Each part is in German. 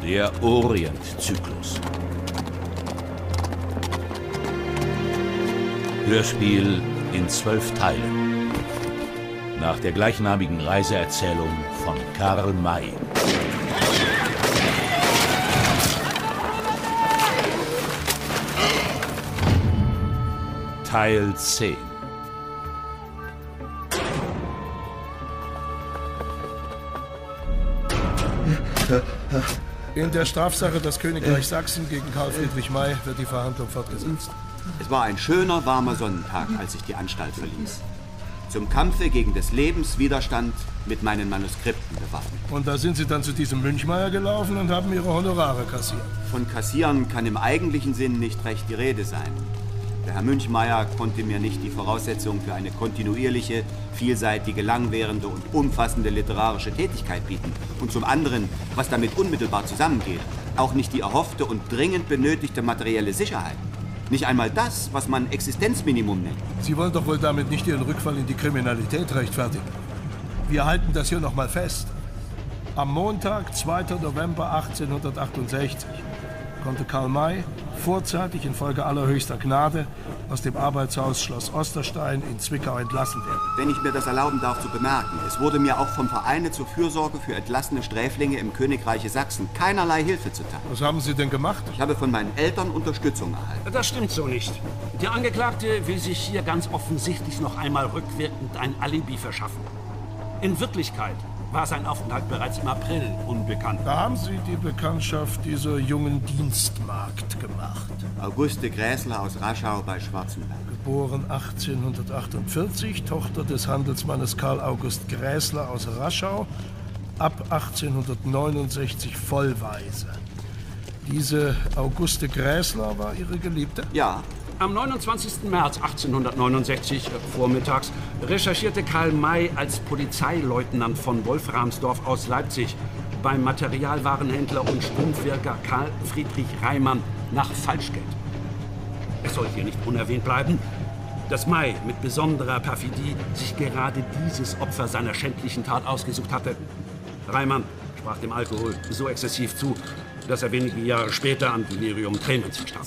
Der Orientzyklus. Hörspiel in 12 Teilen. Nach der gleichnamigen Reiseerzählung von Karl May. Teil 10. In der Strafsache das Königreich Sachsen gegen Karl Friedrich May wird die Verhandlung fortgesetzt. Es war ein schöner, warmer Sonnentag, als ich die Anstalt verließ. Zum Kampfe gegen des Lebens Widerstand mit meinen Manuskripten bewaffnet. Und da sind Sie dann zu diesem Münchmeyer gelaufen und haben Ihre Honorare kassiert. Von Kassieren kann im eigentlichen Sinn nicht recht die Rede sein. Der Herr Münchmeyer konnte mir nicht die Voraussetzung für eine kontinuierliche, vielseitige, langwährende und umfassende literarische Tätigkeit bieten. Und zum anderen, was damit unmittelbar zusammengeht, auch nicht die erhoffte und dringend benötigte materielle Sicherheit. Nicht einmal das, was man Existenzminimum nennt. Sie wollen doch wohl damit nicht Ihren Rückfall in die Kriminalität rechtfertigen. Wir halten das hier noch mal fest. Am Montag, 2. November 1868, konnte Karl May vorzeitig infolge allerhöchster Gnade aus dem Arbeitshaus Schloss Osterstein in Zwickau entlassen werden. Wenn ich mir das erlauben darf zu bemerken, es wurde mir auch vom Vereine zur Fürsorge für entlassene Sträflinge im Königreiche Sachsen keinerlei Hilfe zuteil. Was haben Sie denn gemacht? Ich habe von meinen Eltern Unterstützung erhalten. Das stimmt so nicht. Der Angeklagte will sich hier ganz offensichtlich noch einmal rückwirkend ein Alibi verschaffen. In Wirklichkeit war sein Aufenthalt bereits im April unbekannt. Da haben Sie die Bekanntschaft dieser jungen Dienstmagd gemacht. Auguste Gräßler aus Raschau bei Schwarzenberg. Geboren 1848, Tochter des Handelsmannes Karl August Gräßler aus Raschau, ab 1869 vollweise. Diese Auguste Gräßler war Ihre Geliebte? Ja. Am 29. März 1869 vormittags recherchierte Karl May als Polizeileutnant von Wolframsdorf aus Leipzig beim Materialwarenhändler und Strumpfwirker Karl Friedrich Reimann nach Falschgeld. Es soll hier nicht unerwähnt bleiben, dass May mit besonderer Perfidie sich gerade dieses Opfer seiner schändlichen Tat ausgesucht hatte. Reimann sprach dem Alkohol so exzessiv zu, dass er wenige Jahre später an Delirium Tremens verstarb.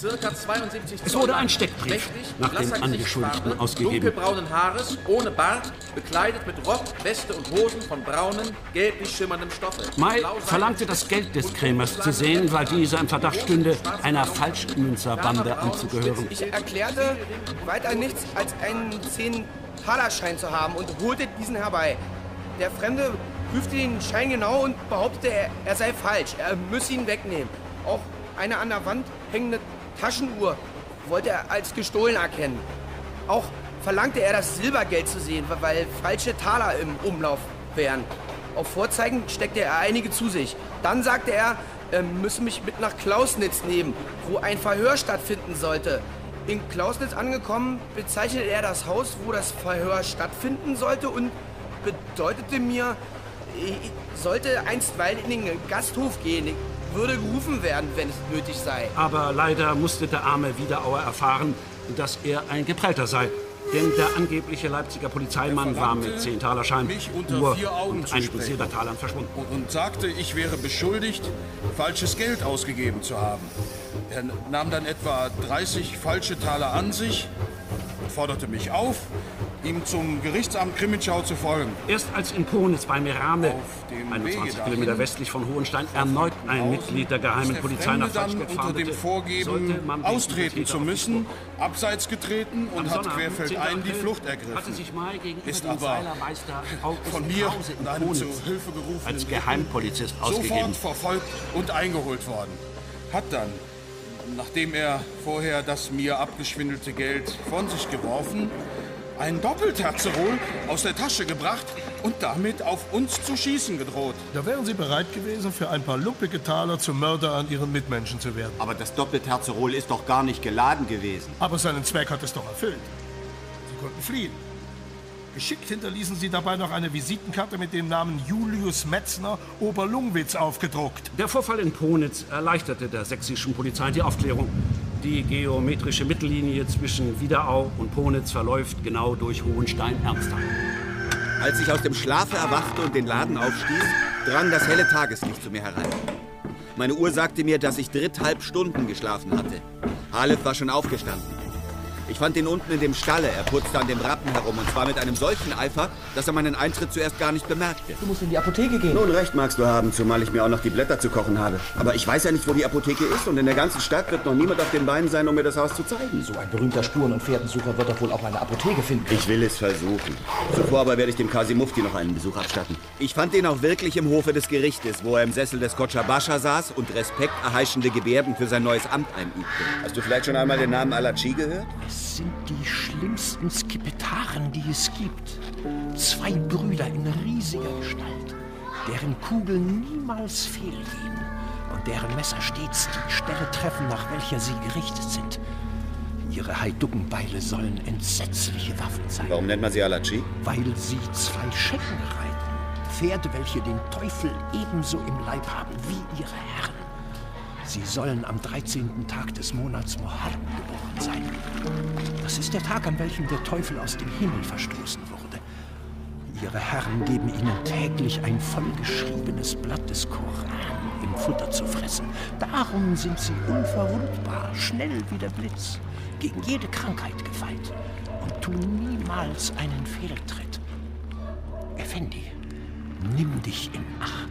Es wurde ein Steckbrief nach dem Angeschuldigten ausgegeben. Dunkelbraunen Haares, ohne Bart, bekleidet mit Rock, Weste und Hosen von braunem, gelblich schimmerndem Stoffe. May verlangte das Geld des Krämers zu sehen, weil dieser im Verdacht stünde, einer Falschmünzerbande anzugehören. Ich erklärte weiter nichts als einen 10-Taler-Schein zu haben und holte diesen herbei. Der Fremde prüfte den Schein genau und behauptete, er sei falsch. Er müsse ihn wegnehmen. Auch eine an der Wand hängende Taschenuhr wollte er als gestohlen erkennen. Auch verlangte er, das Silbergeld zu sehen, weil falsche Taler im Umlauf wären. Auf Vorzeigen steckte er einige zu sich. Dann sagte er müsse mich mit nach Klausnitz nehmen, wo ein Verhör stattfinden sollte. In Klausnitz angekommen, bezeichnete er das Haus, wo das Verhör stattfinden sollte und bedeutete mir, ich sollte einstweilen in den Gasthof gehen. Ich würde gerufen werden, wenn es nötig sei. Aber leider musste der arme Wiederauer erfahren, dass er ein Geprellter sei. Denn der angebliche Leipziger Polizeimann war mit 10-Taler-Schein, Uhr und einigen Silbertalern verschwunden. Und sagte, ich wäre beschuldigt, falsches Geld ausgegeben zu haben. Er nahm dann etwa 30 falsche Taler an sich und forderte mich auf, ihm zum Gerichtsamt Krimitschau zu folgen. Erst als in Ponitz bei Merame, 21 Kilometer westlich von Hohenstein, erneut ein Mitglied der geheimen Polizei nach Falschgeld unter dem Vorgeben, austreten zu müssen, abseits getreten und hat querfeldein die Flucht ergriffen. Ist aber von mir und einem zu Hilfe gerufenen als Geheimpolizist ausgegeben. Sofort verfolgt und eingeholt worden. Hat dann, nachdem er vorher das mir abgeschwindelte Geld von sich geworfen, ein Doppelterzerol aus der Tasche gebracht und damit auf uns zu schießen gedroht. Da wären Sie bereit gewesen, für ein paar luppige Taler zum Mörder an Ihren Mitmenschen zu werden. Aber das Doppelterzerol ist doch gar nicht geladen gewesen. Aber seinen Zweck hat es doch erfüllt. Sie konnten fliehen. Geschickt hinterließen Sie dabei noch eine Visitenkarte mit dem Namen Julius Metzner, Oberlungwitz, aufgedruckt. Der Vorfall in Ponitz erleichterte der sächsischen Polizei die Aufklärung. Die geometrische Mittellinie zwischen Wiederau und Ponitz verläuft genau durch Hohenstein-Ernstheim. Als ich aus dem Schlafe erwachte und den Laden aufstieß, drang das helle Tageslicht zu mir herein. Meine Uhr sagte mir, dass ich 3,5 Stunden geschlafen hatte. Halef war schon aufgestanden. Ich fand ihn unten in dem Stalle. Er putzte an dem Rappen herum und zwar mit einem solchen Eifer, dass er meinen Eintritt zuerst gar nicht bemerkte. Du musst in die Apotheke gehen. Nun, recht magst du haben, zumal ich mir auch noch die Blätter zu kochen habe. Aber ich weiß ja nicht, wo die Apotheke ist und in der ganzen Stadt wird noch niemand auf den Beinen sein, um mir das Haus zu zeigen. So ein berühmter Spuren- und Pferdensucher wird doch wohl auch eine Apotheke finden. Ich will es versuchen. Zuvor aber werde ich dem Kasi Mufti noch einen Besuch abstatten. Ich fand ihn auch wirklich im Hofe des Gerichtes, wo er im Sessel des Kotscher Bascha saß und respekterheischende Gebärden für sein neues Amt einübte. Hast du vielleicht schon einmal den Namen Alachi gehört? Es sind die schlimmsten Skipetaren, die es gibt. 2 Brüder in riesiger Gestalt, deren Kugeln niemals fehlgehen und deren Messer stets die Stelle treffen, nach welcher sie gerichtet sind. Ihre Heiduckenbeile sollen entsetzliche Waffen sein. Warum nennt man sie Alachi? Weil sie 2 Schecken reiten. Pferde, welche den Teufel ebenso im Leib haben wie ihre Herren. Sie sollen am 13. Tag des Monats Muharram geboren sein. Das ist der Tag, an welchem der Teufel aus dem Himmel verstoßen wurde. Ihre Herren geben ihnen täglich ein vollgeschriebenes Blatt des Koran im Futter zu fressen. Darum sind sie unverwundbar, schnell wie der Blitz, gegen jede Krankheit gefeit und tun niemals einen Fehltritt. Effendi, nimm dich in Acht.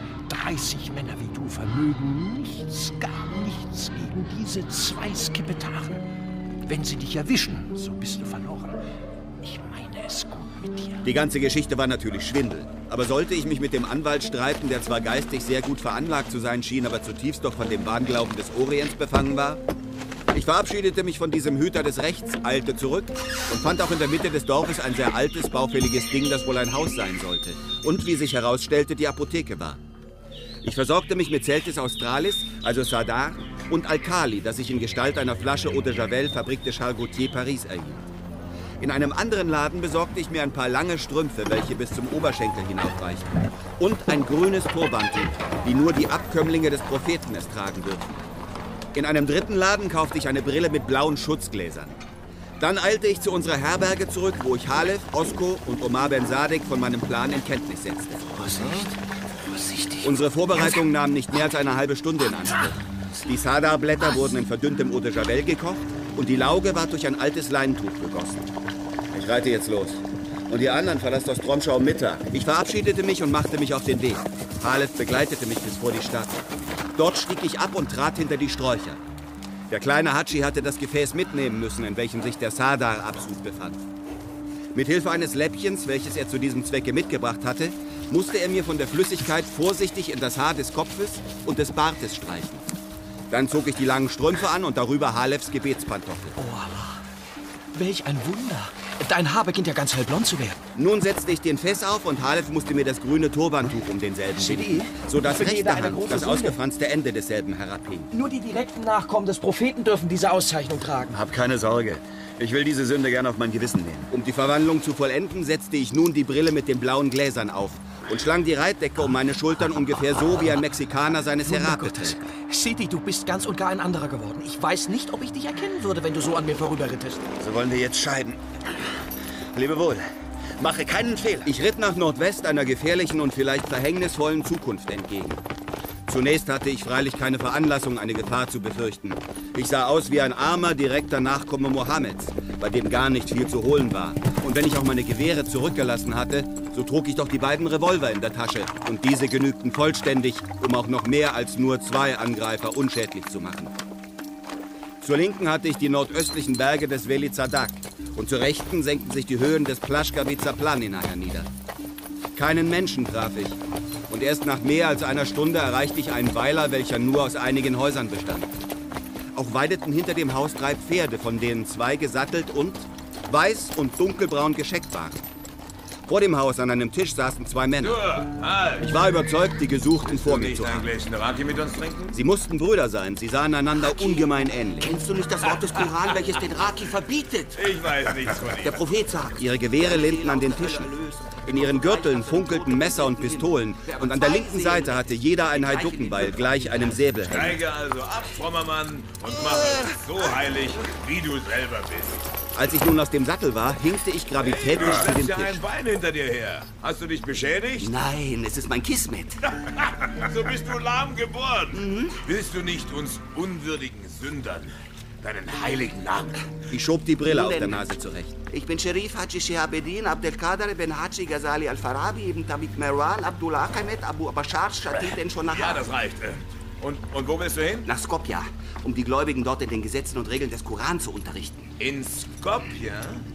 30 Männer wie du vermögen nichts, gar nichts gegen diese 2 Skipetaren. Wenn sie dich erwischen, so bist du verloren. Ich meine es gut mit dir. Die ganze Geschichte war natürlich Schwindel. Aber sollte ich mich mit dem Anwalt streiten, der zwar geistig sehr gut veranlagt zu sein schien, aber zutiefst doch von dem Wahnglauben des Orients befangen war? Ich verabschiedete mich von diesem Hüter des Rechts, eilte zurück und fand auch in der Mitte des Dorfes ein sehr altes, baufälliges Ding, das wohl ein Haus sein sollte. Und wie sich herausstellte, die Apotheke war. Ich versorgte mich mit Celtis Australis, also Sadar, und Alkali, das ich in Gestalt einer Flasche Eau de Javel Fabrik de Charles Gaultier Paris erhielt. In einem anderen Laden besorgte ich mir ein paar lange Strümpfe, welche bis zum Oberschenkel hinaufreichten. Und ein grünes Turbantuch, wie nur die Abkömmlinge des Propheten es tragen dürfen. In einem dritten Laden kaufte ich eine Brille mit blauen Schutzgläsern. Dann eilte ich zu unserer Herberge zurück, wo ich Halef, Osko und Omar Ben Sadek von meinem Plan in Kenntnis setzte. Vorsichtig. Unsere Vorbereitungen nahmen nicht mehr als eine halbe Stunde in Anspruch. Die Sadar-Blätter wurden in verdünntem Eau de Javel gekocht und die Lauge war durch ein altes Leinentuch gegossen. Ich reite jetzt los. Und die anderen verlasst Ostromschau um Mittag. Ich verabschiedete mich und machte mich auf den Weg. Halef begleitete mich bis vor die Stadt. Dort stieg ich ab und trat hinter die Sträucher. Der kleine Hatschi hatte das Gefäß mitnehmen müssen, in welchem sich der Sadar-Absud befand. Mit Hilfe eines Läppchens, welches er zu diesem Zwecke mitgebracht hatte, musste er mir von der Flüssigkeit vorsichtig in das Haar des Kopfes und des Bartes streichen. Dann zog ich die langen Strümpfe an und darüber Halefs Gebetspantoffel. Oh, welch ein Wunder. Dein Haar beginnt ja ganz hellblond zu werden. Nun setzte ich den Fess auf und Halef musste mir das grüne Turbantuch um denselben binden, sodass rechte Hand das ausgefranste Ende desselben herabhing. Nur die direkten Nachkommen des Propheten dürfen diese Auszeichnung tragen. Hab keine Sorge. Ich will diese Sünde gern auf mein Gewissen nehmen. Um die Verwandlung zu vollenden, setzte ich nun die Brille mit den blauen Gläsern auf und schlang die Reitdecke um meine Schultern ungefähr so, wie ein Mexikaner seine Serape trägt. Sidi, du bist ganz und gar ein anderer geworden. Ich weiß nicht, ob ich dich erkennen würde, wenn du so an mir vorüberrittest. So wollen wir jetzt scheiden. Lebe wohl. Mache keinen Fehler. Ich ritt nach Nordwest einer gefährlichen und vielleicht verhängnisvollen Zukunft entgegen. Zunächst hatte ich freilich keine Veranlassung, eine Gefahr zu befürchten. Ich sah aus wie ein armer, direkter Nachkomme Mohammeds, bei dem gar nicht viel zu holen war. Und wenn ich auch meine Gewehre zurückgelassen hatte, so trug ich doch die beiden Revolver in der Tasche. Und diese genügten vollständig, um auch noch mehr als nur 2 Angreifer unschädlich zu machen. Zur Linken hatte ich die nordöstlichen Berge des Veli Zadak und zur Rechten senkten sich die Höhen des Plaschkawitzer Planina hernieder. Keinen Menschen traf ich. Und erst nach mehr als einer Stunde erreichte ich einen Weiler, welcher nur aus einigen Häusern bestand. Auch weideten hinter dem Haus 3 Pferde, von denen 2 gesattelt und weiß und dunkelbraun gescheckt waren. Vor dem Haus an einem Tisch saßen 2 Männer. Ich war überzeugt, die Gesuchten vor mir zu haben. Mit uns trinken? Sie mussten Brüder sein. Sie sahen einander ungemein ähnlich. Kennst du nicht das Wort des Koran, welches den Raki verbietet? Ich weiß nichts von Der ihm. Prophet sagt. Ihre Gewehre lehnten an den Tischen. In ihren Gürteln funkelten Messer und Pistolen. Und an der linken Seite hatte jeder ein Heiduckenbeil, gleich einem Säbel hängen. Steige also ab, frommer Mann, und mache es so heilig, wie du selber bist. Als ich nun aus dem Sattel war, hinkte ich gravitätisch zu dem Du hast ja Tisch. ein Bein hinter dir her. Hast du dich beschädigt? Nein, es ist mein Kismet. So bist du lahm geboren. Willst du nicht uns unwürdigen Sündern deinen heiligen Namen? Ich schob die Brille auf der Nase zurecht. Ich bin Sherif Haji Shihabuddin Abdelkader Ben Haji Ghazali Al-Farabi ibn Tabik Merwan Abdullah Ahmed Abu Bashar Shatid Ben Shonahar. Ja, das reicht. Und wo willst du hin? Nach Skopje, um die Gläubigen dort in den Gesetzen und Regeln des Koran zu unterrichten. In Skopje?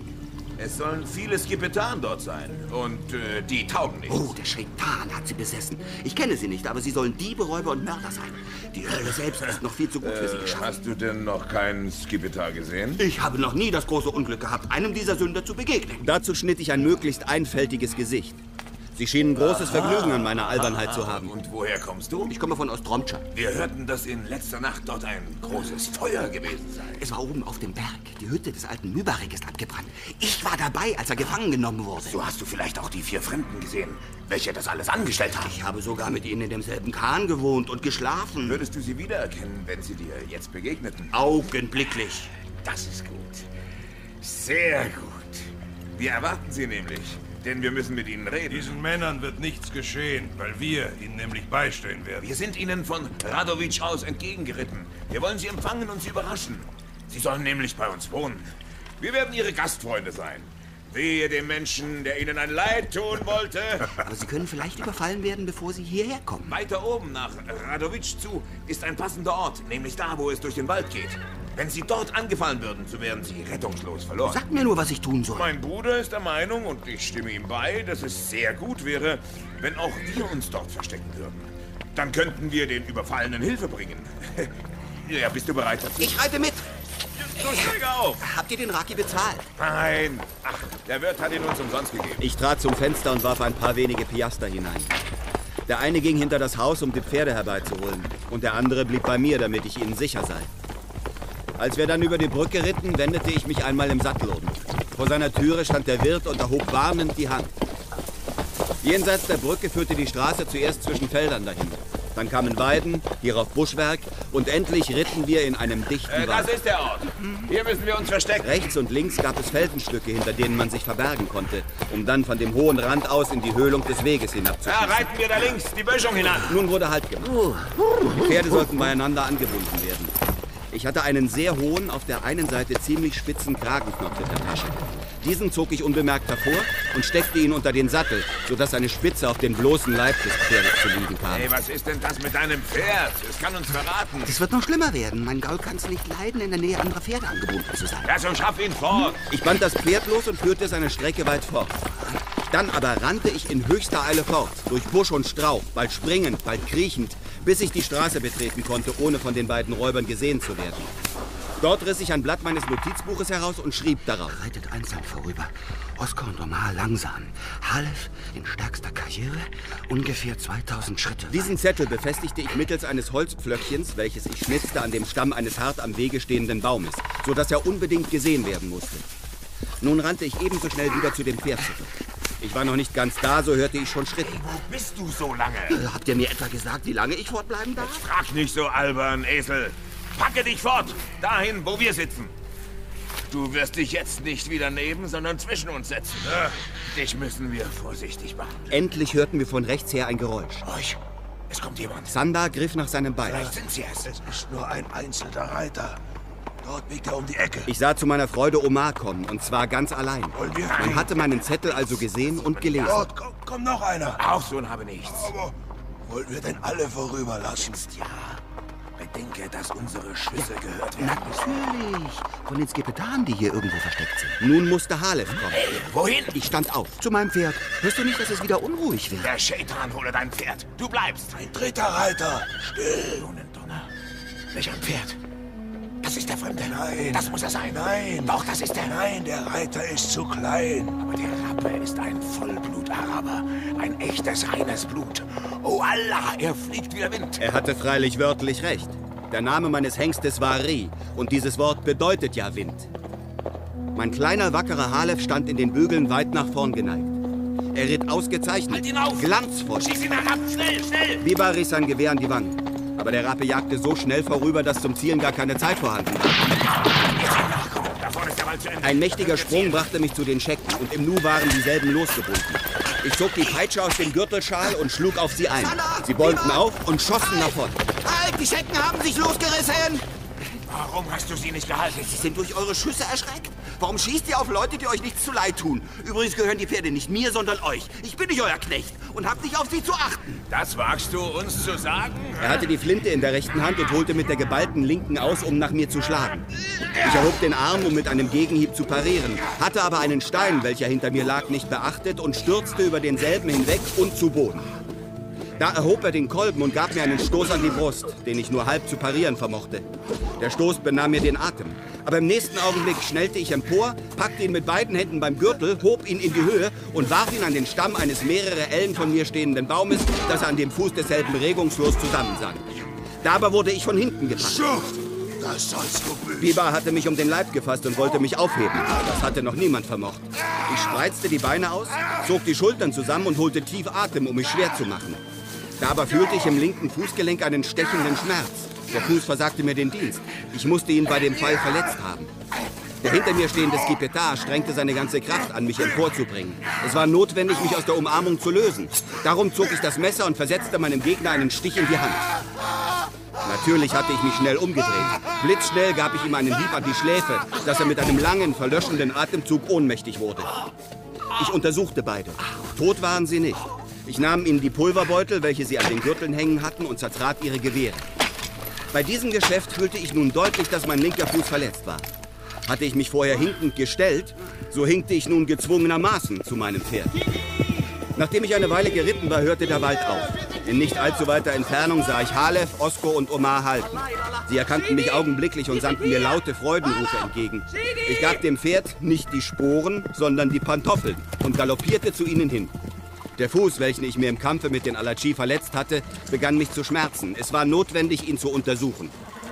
Es sollen viele Skipetaren dort sein. Und die taugen nichts. Oh, der Scheitan hat sie besessen. Ich kenne sie nicht, aber sie sollen Diebe, Räuber und Mörder sein. Die Hölle selbst ist noch viel zu gut für sie geschaffen. Hast du denn noch keinen Skipetar gesehen? Ich habe noch nie das große Unglück gehabt, einem dieser Sünder zu begegnen. Dazu schnitt ich ein möglichst einfältiges Gesicht. Sie schienen großes Vergnügen an meiner Albernheit zu haben. Und woher kommst du? Ich komme von Ostromtscha. Wir hörten, dass in letzter Nacht dort ein großes Feuer gewesen sei. Es war oben auf dem Berg. Die Hütte des alten Mübarek ist abgebrannt. Ich war dabei, als er gefangen genommen wurde. So hast du vielleicht auch die 4 Fremden gesehen, welche das alles angestellt haben. Ich habe sogar mit ihnen in demselben Kahn gewohnt und geschlafen. Würdest du sie wiedererkennen, wenn sie dir jetzt begegneten? Augenblicklich. Das ist gut. Sehr gut. Wir erwarten sie nämlich. Denn wir müssen mit ihnen reden. Diesen Männern wird nichts geschehen, weil wir ihnen nämlich beistehen werden. Wir sind ihnen von Radovic aus entgegengeritten. Wir wollen sie empfangen und sie überraschen. Sie sollen nämlich bei uns wohnen. Wir werden ihre Gastfreunde sein. Wehe dem Menschen, der ihnen ein Leid tun wollte. Aber sie können vielleicht überfallen werden, bevor sie hierher kommen. Weiter oben nach Radovic zu ist ein passender Ort, nämlich da, wo es durch den Wald geht. Wenn sie dort angefallen würden, so wären sie rettungslos verloren. Sag mir nur, was ich tun soll. Mein Bruder ist der Meinung, und ich stimme ihm bei, dass es sehr gut wäre, wenn auch wir uns dort verstecken würden. Dann könnten wir den Überfallenen Hilfe bringen. Ja, bist du bereit dazu? Ich reite mit. So, steige auf. Habt ihr den Raki bezahlt? Nein. Ach, der Wirt hat ihn uns umsonst gegeben. Ich trat zum Fenster und warf ein paar wenige Piaster hinein. Der eine ging hinter das Haus, um die Pferde herbeizuholen. Und der andere blieb bei mir, damit ich ihnen sicher sei. Als wir dann über die Brücke ritten, wendete ich mich einmal im Sattel um. Vor seiner Türe stand der Wirt und erhob warnend die Hand. Jenseits der Brücke führte die Straße zuerst zwischen Feldern dahin. Dann kamen Weiden, hierauf Buschwerk und endlich ritten wir in einem dichten Wald. Das ist der Ort. Hier müssen wir uns verstecken. Rechts und links gab es Felsenstücke, hinter denen man sich verbergen konnte, um dann von dem hohen Rand aus in die Höhlung des Weges hinabzuschießen. Ja, reiten wir da links, die Böschung hinan. Nun wurde Halt gemacht. Die Pferde sollten beieinander angebunden werden. Ich hatte einen sehr hohen, auf der einen Seite ziemlich spitzen Kragenknopf in der Tasche. Diesen zog ich unbemerkt hervor und steckte ihn unter den Sattel, sodass eine Spitze auf den bloßen Leib des Pferdes zu liegen kam. Hey, was ist denn das mit deinem Pferd? Es kann uns verraten. Es wird noch schlimmer werden. Mein Gaul kann es nicht leiden, in der Nähe anderer Pferde angebunden zu sein. Ja, so schaff ihn fort. Ich band das Pferd los und führte es eine Strecke weit fort. Dann aber rannte ich in höchster Eile fort, durch Busch und Strauch, bald springend, bald kriechend, bis ich die Straße betreten konnte, ohne von den beiden Räubern gesehen zu werden. Dort riss ich ein Blatt meines Notizbuches heraus und schrieb darauf. Reitet einzeln vorüber. Oskar und Omar langsam. Halef in stärkster Karriere, ungefähr 2000 Schritte. Diesen Zettel befestigte ich mittels eines Holzpflöckchens, welches ich schnitzte an dem Stamm eines hart am Wege stehenden Baumes, sodass er unbedingt gesehen werden musste. Nun rannte ich ebenso schnell wieder zu dem Pferd zurück. Ich war noch nicht ganz da, so hörte ich schon Schritte. Hey, wo bist du so lange? Habt ihr mir etwa gesagt, wie lange ich fortbleiben darf? Jetzt frag nicht so albern, Esel. Packe dich fort, dahin, wo wir sitzen. Du wirst dich jetzt nicht wieder neben, sondern zwischen uns setzen. Dich müssen wir vorsichtig machen. Endlich hörten wir von rechts her ein Geräusch. Es kommt jemand. Sanda griff nach seinem Bein. Vielleicht sind sie es. Es ist nur ein einzelner Reiter. Dort biegt er um die Ecke. Ich sah zu meiner Freude Omar kommen, und zwar ganz allein. Man hatte meinen Zettel also gesehen und gelesen. Dort kommt noch einer. Auch so habe nichts. Aber wollen wir denn alle vorüberlassen? Ja. Bedenke, dass unsere Schüsse gehört werden. Natürlich. Von den Skipetaren, die hier irgendwo versteckt sind. Nun musste Halef kommen. Hey, wohin? Ich stand auf. Zu meinem Pferd. Hörst du nicht, dass es wieder unruhig wird? Der Scheitan hole dein Pferd. Du bleibst. Ein dritter Reiter. Still. Donner. Welch ein Pferd? Das ist der Fremde. Nein. Das muss er sein. Nein. Doch, das ist er. Nein, der Reiter ist zu klein. Aber der Rappe ist ein Vollblut-Araber. Ein echtes, reines Blut. Oh Allah, er fliegt wie der Wind. Er hatte freilich wörtlich recht. Der Name meines Hengstes war Ri, und dieses Wort bedeutet ja Wind. Mein kleiner, wackerer Halef stand in den Bügeln weit nach vorn geneigt. Er ritt ausgezeichnet, halt ihn auf. Glanzvoll. Schieß ihn herab, schnell, schnell! Biber riss sein Gewehr an die Wand. Aber der Rappe jagte so schnell vorüber, dass zum Zielen gar keine Zeit vorhanden war. Davon ist der Wald zu Ende. Ein mächtiger Sprung brachte mich zu den Schecken und im Nu waren dieselben losgebunden. Ich zog die Peitsche aus dem Gürtelschal und schlug auf sie ein. Sie beulten auf und schossen davon. Halt, die Schecken haben sich losgerissen! Warum hast du sie nicht gehalten? Sie sind durch eure Schüsse erschreckt. Warum schießt ihr auf Leute, die euch nichts zuleid tun? Übrigens gehören die Pferde nicht mir, sondern euch. Ich bin nicht euer Knecht und hab nicht auf sie zu achten. Das wagst du uns zu sagen? Er hatte die Flinte in der rechten Hand und holte mit der geballten linken aus, um nach mir zu schlagen. Ich erhob den Arm, um mit einem Gegenhieb zu parieren, hatte aber einen Stein, welcher hinter mir lag, nicht beachtet und stürzte über denselben hinweg und zu Boden. Da erhob er den Kolben und gab mir einen Stoß an die Brust, den ich nur halb zu parieren vermochte. Der Stoß benahm mir den Atem. Aber im nächsten Augenblick schnellte ich empor, packte ihn mit beiden Händen beim Gürtel, hob ihn in die Höhe und warf ihn an den Stamm eines mehrere Ellen von mir stehenden Baumes, das an dem Fuß desselben regungslos zusammensank. Dabei wurde ich von hinten gepackt. Das sollst du büßen. Biber hatte mich um den Leib gefasst und wollte mich aufheben. Das hatte noch niemand vermocht. Ich spreizte die Beine aus, zog die Schultern zusammen und holte tief Atem, um mich schwer zu machen. Dabei fühlte ich im linken Fußgelenk einen stechenden Schmerz. Der Fuß versagte mir den Dienst. Ich musste ihn bei dem Fall verletzt haben. Der hinter mir stehende Skipetar strengte seine ganze Kraft an, mich emporzubringen. Es war notwendig, mich aus der Umarmung zu lösen. Darum zog ich das Messer und versetzte meinem Gegner einen Stich in die Hand. Natürlich hatte ich mich schnell umgedreht. Blitzschnell gab ich ihm einen Hieb an die Schläfe, dass er mit einem langen, verlöschenden Atemzug ohnmächtig wurde. Ich untersuchte beide. Tot waren sie nicht. Ich nahm ihnen die Pulverbeutel, welche sie an den Gürteln hängen hatten, und zertrat ihre Gewehre. Bei diesem Geschäft fühlte ich nun deutlich, dass mein linker Fuß verletzt war. Hatte ich mich vorher hinkend gestellt, so hinkte ich nun gezwungenermaßen zu meinem Pferd. Nachdem ich eine Weile geritten war, hörte der Wald auf. In nicht allzu weiter Entfernung sah ich Halef, Osko und Omar halten. Sie erkannten mich augenblicklich und sandten mir laute Freudenrufe entgegen. Ich gab dem Pferd nicht die Sporen, sondern die Pantoffeln und galoppierte zu ihnen hin. Der Fuß, welchen ich mir im Kampfe mit den Alachi verletzt hatte, begann mich zu schmerzen. Es war notwendig, ihn zu untersuchen.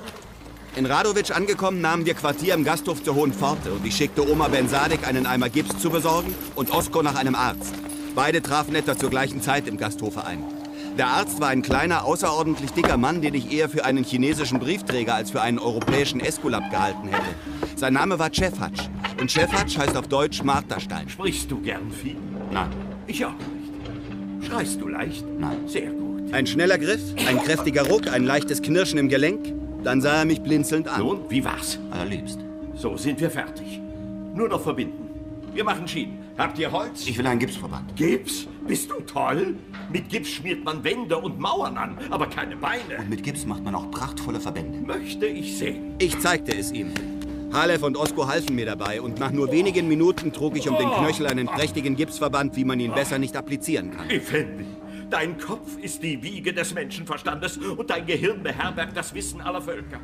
In Radovic angekommen, nahmen wir Quartier im Gasthof zur Hohen Pforte und ich schickte Omar Ben Sadek, einen Eimer Gips zu besorgen und Osko nach einem Arzt. Beide trafen etwa zur gleichen Zeit im Gasthofe ein. Der Arzt war ein kleiner, außerordentlich dicker Mann, den ich eher für einen chinesischen Briefträger als für einen europäischen Eskulap gehalten hätte. Sein Name war Cefhatsch und Cefhatsch heißt auf Deutsch Marterstein. Sprichst du gern viel? Nein. Ich auch nicht. Schreist du leicht? Nein. Sehr gut. Ein schneller Griff, ein kräftiger Ruck, ein leichtes Knirschen im Gelenk. Dann sah er mich blinzelnd an. Nun, wie war's? Allerliebst. So sind wir fertig. Nur noch verbinden. Wir machen Schienen. Habt ihr Holz? Ich will einen Gipsverband. Gips? Bist du toll? Mit Gips schmiert man Wände und Mauern an, aber keine Beine. Und mit Gips macht man auch prachtvolle Verbände. Möchte ich sehen. Ich zeigte es ihm. Halef und Osko halfen mir dabei und nach nur wenigen Minuten trug ich um den Knöchel einen prächtigen Gipsverband, wie man ihn besser nicht applizieren kann. Effendi, dein Kopf ist die Wiege des Menschenverstandes und dein Gehirn beherbergt das Wissen aller Völker.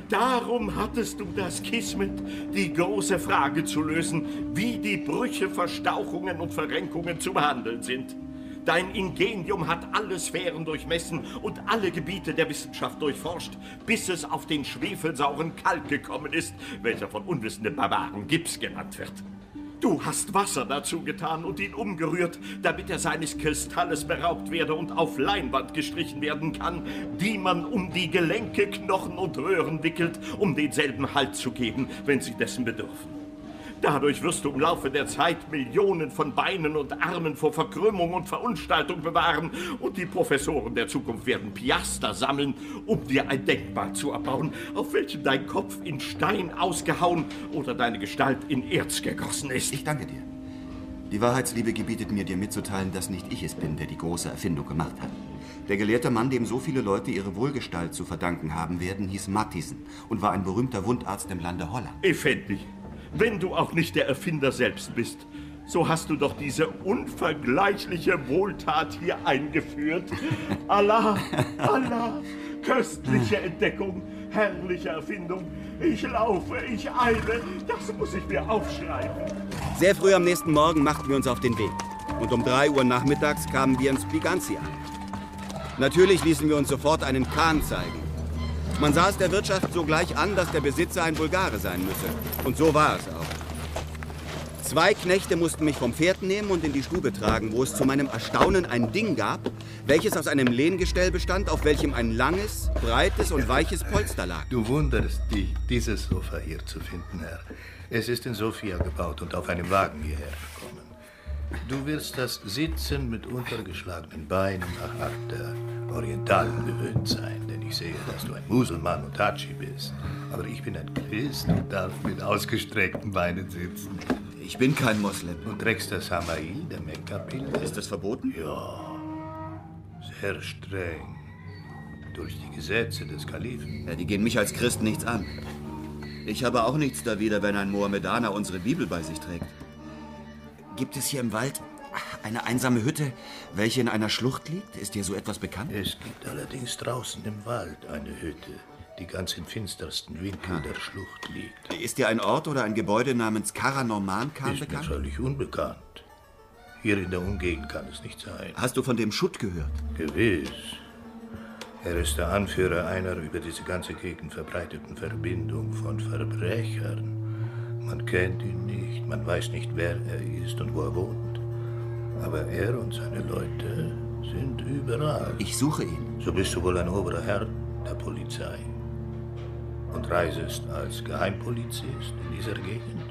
Darum hattest du das Kismet, die große Frage zu lösen, wie die Brüche, Verstauchungen und Verrenkungen zu behandeln sind. Dein Ingenium hat alle Sphären durchmessen und alle Gebiete der Wissenschaft durchforscht, bis es auf den schwefelsauren Kalk gekommen ist, welcher von unwissenden Barbaren Gips genannt wird. Du hast Wasser dazu getan und ihn umgerührt, damit er seines Kristalles beraubt werde und auf Leinwand gestrichen werden kann, die man um die Gelenke, Knochen und Röhren wickelt, um denselben Halt zu geben, wenn sie dessen bedürfen. Dadurch wirst du im Laufe der Zeit Millionen von Beinen und Armen vor Verkrümmung und Verunstaltung bewahren und die Professoren der Zukunft werden Piaster sammeln, um dir ein Denkmal zu erbauen, auf welchem dein Kopf in Stein ausgehauen oder deine Gestalt in Erz gegossen ist. Ich danke dir. Die Wahrheitsliebe gebietet mir, dir mitzuteilen, dass nicht ich es bin, der die große Erfindung gemacht hat. Der gelehrte Mann, dem so viele Leute ihre Wohlgestalt zu verdanken haben werden, hieß Matthiessen und war ein berühmter Wundarzt im Lande Holland. Effendi. Wenn du auch nicht der Erfinder selbst bist, so hast du doch diese unvergleichliche Wohltat hier eingeführt. Allah, Allah, köstliche Entdeckung, herrliche Erfindung. Ich laufe, ich eile, das muss ich mir aufschreiben. Sehr früh am nächsten Morgen machten wir uns auf den Weg. Und um 3 Uhr nachmittags kamen wir in Spliganzi an. Natürlich ließen wir uns sofort einen Kahn zeigen. Man sah es der Wirtschaft sogleich an, dass der Besitzer ein Bulgare sein müsse. Und so war es auch. 2 Knechte mussten mich vom Pferd nehmen und in die Stube tragen, wo es zu meinem Erstaunen ein Ding gab, welches aus einem Lehngestell bestand, auf welchem ein langes, breites und weiches Polster lag. Du wunderst dich, dieses Sofa hier zu finden, Herr. Es ist in Sofia gebaut und auf einem Wagen hierher gekommen. Du wirst das Sitzen mit untergeschlagenen Beinen nach Art der Orientalen gewöhnt sein, denn ich sehe, dass du ein Muselmann und Hatschi bist. Aber ich bin ein Christ und darf mit ausgestreckten Beinen sitzen. Ich bin kein Moslem. Und trägst das Hamail, der Mekka-Pilger? Ist das verboten? Ja, sehr streng. Durch die Gesetze des Kalifen. Ja, die gehen mich als Christ nichts an. Ich habe auch nichts dawider, wenn ein Mohammedaner unsere Bibel bei sich trägt. Gibt es hier im Wald eine einsame Hütte, welche in einer Schlucht liegt? Ist dir so etwas bekannt? Es gibt allerdings draußen im Wald eine Hütte, die ganz im finstersten Winkel der Schlucht liegt. Ist dir ein Ort oder ein Gebäude namens Karanorman bekannt? Ist mir völlig unbekannt. Hier in der Umgegend kann es nicht sein. Hast du von dem Schutt gehört? Gewiss. Er ist der Anführer einer über diese ganze Gegend verbreiteten Verbindung von Verbrechern. Man kennt ihn nicht, man weiß nicht, wer er ist und wo er wohnt. Aber er und seine Leute sind überall. Ich suche ihn. So bist du wohl ein oberer Herr der Polizei und reisest als Geheimpolizist in dieser Gegend.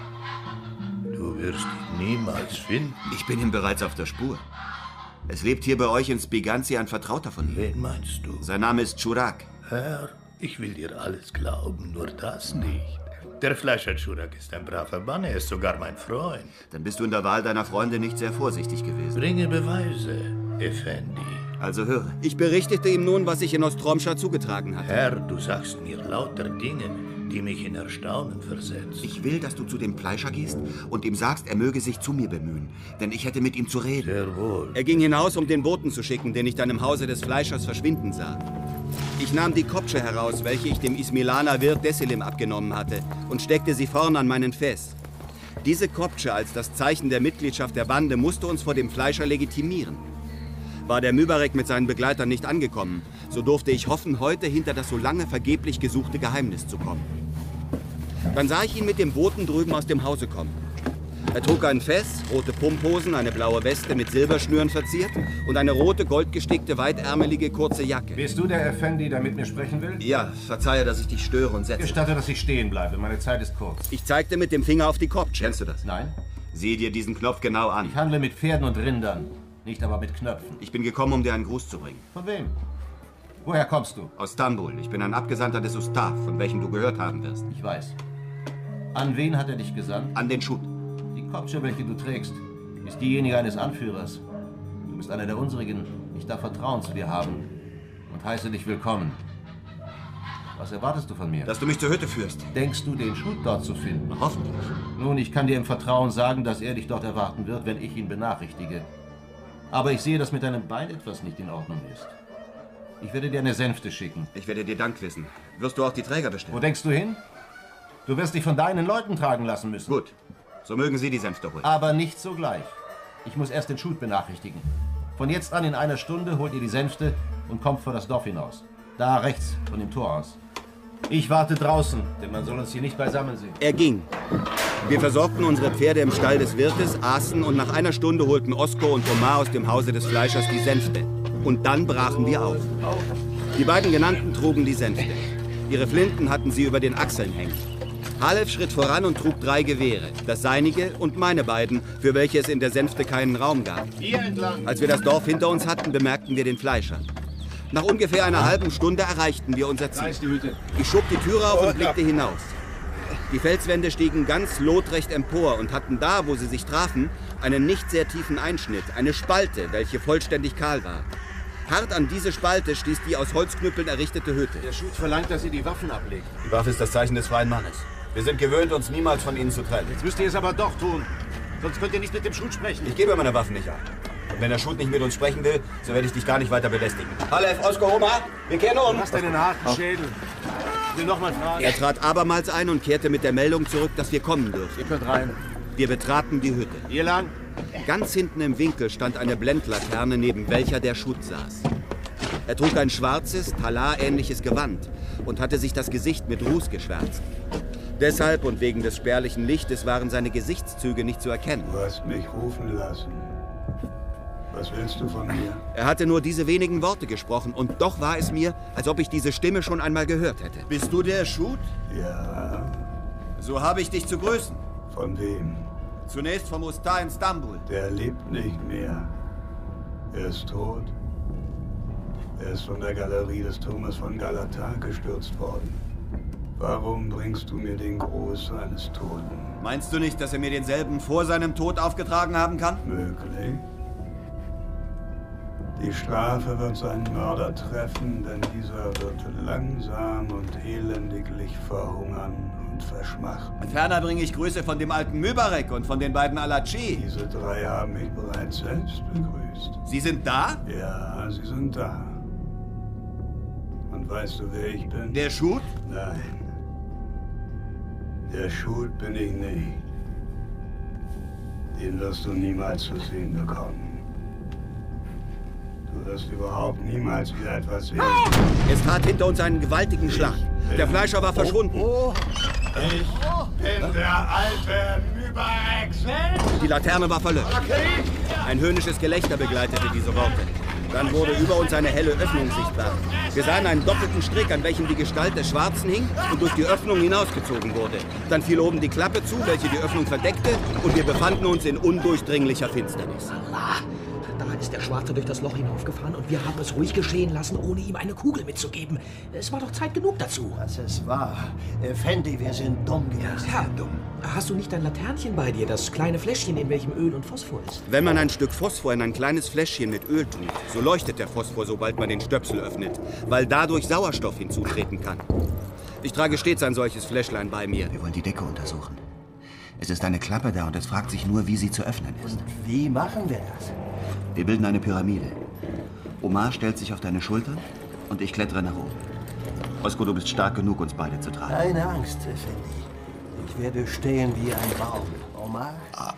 Du wirst ihn niemals finden. Ich bin ihm bereits auf der Spur. Es lebt hier bei euch in Spiganzi ein Vertrauter von ihm. Wen meinst du? Sein Name ist Churak. Herr, ich will dir alles glauben, nur das nicht. Der Fleischer Churak ist ein braver Mann, er ist sogar mein Freund. Dann bist du in der Wahl deiner Freunde nicht sehr vorsichtig gewesen. Bringe Beweise, Effendi. Also höre. Ich berichtete ihm nun, was sich in Ostromscha zugetragen hat. Herr, du sagst mir lauter Dinge, die mich in Erstaunen versetzen. Ich will, dass du zu dem Fleischer gehst und ihm sagst, er möge sich zu mir bemühen, denn ich hätte mit ihm zu reden. Sehr wohl. Er ging hinaus, um den Boten zu schicken, den ich dann im Hause des Fleischers verschwinden sah. Ich nahm die Kopsche heraus, welche ich dem Ismilaner Wirt Desilim abgenommen hatte, und steckte sie vorn an meinen Fes. Diese Kopsche als das Zeichen der Mitgliedschaft der Bande musste uns vor dem Fleischer legitimieren. War der Mübarek mit seinen Begleitern nicht angekommen, so durfte ich hoffen, heute hinter das so lange vergeblich gesuchte Geheimnis zu kommen. Dann sah ich ihn mit dem Boten drüben aus dem Hause kommen. Er trug ein Fes, rote Pumphosen, eine blaue Weste mit Silberschnüren verziert und eine rote, goldgestickte, weitärmelige, kurze Jacke. Bist du der Effendi, der mit mir sprechen will? Ja, verzeihe, dass ich dich störe und setze. Gestatte, dass ich stehen bleibe. Meine Zeit ist kurz. Ich zeigte mit dem Finger auf die Kopfsche. Kennst du das? Nein. Sieh dir diesen Knopf genau an. Ich handle mit Pferden und Rindern, nicht aber mit Knöpfen. Ich bin gekommen, um dir einen Gruß zu bringen. Von wem? Woher kommst du? Aus Stambul. Ich bin ein Abgesandter des Ustav, von welchem du gehört haben wirst. Ich weiß. An wen hat er dich gesandt? An den Schutt. Die Kopfsche, welche du trägst, ist diejenige eines Anführers. Du bist einer der unsrigen. Ich darf Vertrauen zu dir haben und heiße dich willkommen. Was erwartest du von mir? Dass du mich zur Hütte führst. Denkst du, den Schutt dort zu finden? Hoffentlich. Nun, ich kann dir im Vertrauen sagen, dass er dich dort erwarten wird, wenn ich ihn benachrichtige. Aber ich sehe, dass mit deinem Bein etwas nicht in Ordnung ist. Ich werde dir eine Sänfte schicken. Ich werde dir Dank wissen. Wirst du auch die Träger bestellen? Wo denkst du hin? Du wirst dich von deinen Leuten tragen lassen müssen. Gut. So mögen Sie die Sänfte holen. Aber nicht sogleich. Ich muss erst den Schutt benachrichtigen. Von jetzt an in einer Stunde holt ihr die Sänfte und kommt vor das Dorf hinaus. Da rechts von dem Tor aus. Ich warte draußen, denn man soll uns hier nicht beisammen sehen. Er ging. Wir versorgten unsere Pferde im Stall des Wirtes, aßen und nach einer Stunde holten Osko und Omar aus dem Hause des Fleischers die Sänfte. Und dann brachen wir auf. Die beiden Genannten trugen die Sänfte. Ihre Flinten hatten sie über den Achseln hängen. Halef schritt voran und trug 3 Gewehre, das seinige und meine beiden, für welche es in der Sänfte keinen Raum gab. Hier entlang. Als wir das Dorf hinter uns hatten, bemerkten wir den Fleischer. Nach ungefähr einer halben Stunde erreichten wir unser Ziel. Ich schob die Türe auf und blickte hinaus. Die Felswände stiegen ganz lotrecht empor und hatten da, wo sie sich trafen, einen nicht sehr tiefen Einschnitt, eine Spalte, welche vollständig kahl war. Hart an diese Spalte stieß die aus Holzknüppeln errichtete Hütte. Der Schutt verlangt, dass ihr die Waffen ablegt. Die Waffe ist das Zeichen des freien Mannes. Wir sind gewöhnt, uns niemals von ihnen zu trennen. Jetzt müsst ihr es aber doch tun. Sonst könnt ihr nicht mit dem Schutt sprechen. Ich gebe meine Waffen nicht ab. Und wenn der Schutt nicht mit uns sprechen will, so werde ich dich gar nicht weiter belästigen. Halef, Osko, Omar, wir kehren um. Du hast einen harten Schädel. Ich will noch mal fragen. Er trat abermals ein und kehrte mit der Meldung zurück, dass wir kommen dürfen. Ihr könnt rein. Wir betraten die Hütte. Hier lang. Ganz hinten im Winkel stand eine Blendlaterne, neben welcher der Schutt saß. Er trug ein schwarzes, Talar-ähnliches Gewand und hatte sich das Gesicht mit Ruß geschwärzt. Deshalb und wegen des spärlichen Lichtes waren seine Gesichtszüge nicht zu erkennen. Du hast mich rufen lassen. Was willst du von mir? Er hatte nur diese wenigen Worte gesprochen und doch war es mir, als ob ich diese Stimme schon einmal gehört hätte. Bist du der Schut? Ja. So habe ich dich zu grüßen. Von wem? Zunächst vom Usta in Stambul. Der lebt nicht mehr. Er ist tot. Er ist von der Galerie des Turmes von Galata gestürzt worden. Warum bringst du mir den Gruß eines Toten? Meinst du nicht, dass er mir denselben vor seinem Tod aufgetragen haben kann? Möglich. Die Strafe wird seinen Mörder treffen, denn dieser wird langsam und elendiglich verhungern und verschmachten. Ferner bringe ich Grüße von dem alten Mübarek und von den beiden Alachi. Diese drei haben mich bereits selbst begrüßt. Sie sind da? Ja, sie sind da. Und weißt du, wer ich bin? Der Schut? Nein. Der Schut bin ich nicht. Den wirst du niemals zu sehen bekommen. Du wirst überhaupt niemals wieder etwas sehen. Es tat hinter uns einen gewaltigen Schlag. Der Fleischer war verschwunden. Ich bin der alte Mübarek selbst. Die Laterne war verlöscht. Ein höhnisches Gelächter begleitete diese Worte. Dann wurde über uns eine helle Öffnung sichtbar. Wir sahen einen doppelten Strick, an welchem die Gestalt des Schwarzen hing und durch die Öffnung hinausgezogen wurde. Dann fiel oben die Klappe zu, welche die Öffnung verdeckte, und wir befanden uns in undurchdringlicher Finsternis. Allah, da ist der Schwarze durch das Loch hinaufgefahren und wir haben es ruhig geschehen lassen, ohne ihm eine Kugel mitzugeben. Es war doch Zeit genug dazu. Was es war. Fendi, wir sind dumm gewesen. Ja, dumm. Hast du nicht dein Laternchen bei dir, das kleine Fläschchen, in welchem Öl und Phosphor ist? Wenn man ein Stück Phosphor in ein kleines Fläschchen mit Öl tut, so leuchtet der Phosphor, sobald man den Stöpsel öffnet, weil dadurch Sauerstoff hinzutreten kann. Ich trage stets ein solches Fläschlein bei mir. Wir wollen die Decke untersuchen. Es ist eine Klappe da und es fragt sich nur, wie sie zu öffnen ist. Und wie machen wir das? Wir bilden eine Pyramide. Omar stellt sich auf deine Schultern und ich klettere nach oben. Osko, du bist stark genug, uns beide zu tragen. Keine Angst, Fendi. Ich werde stehen wie ein Baum. Omar?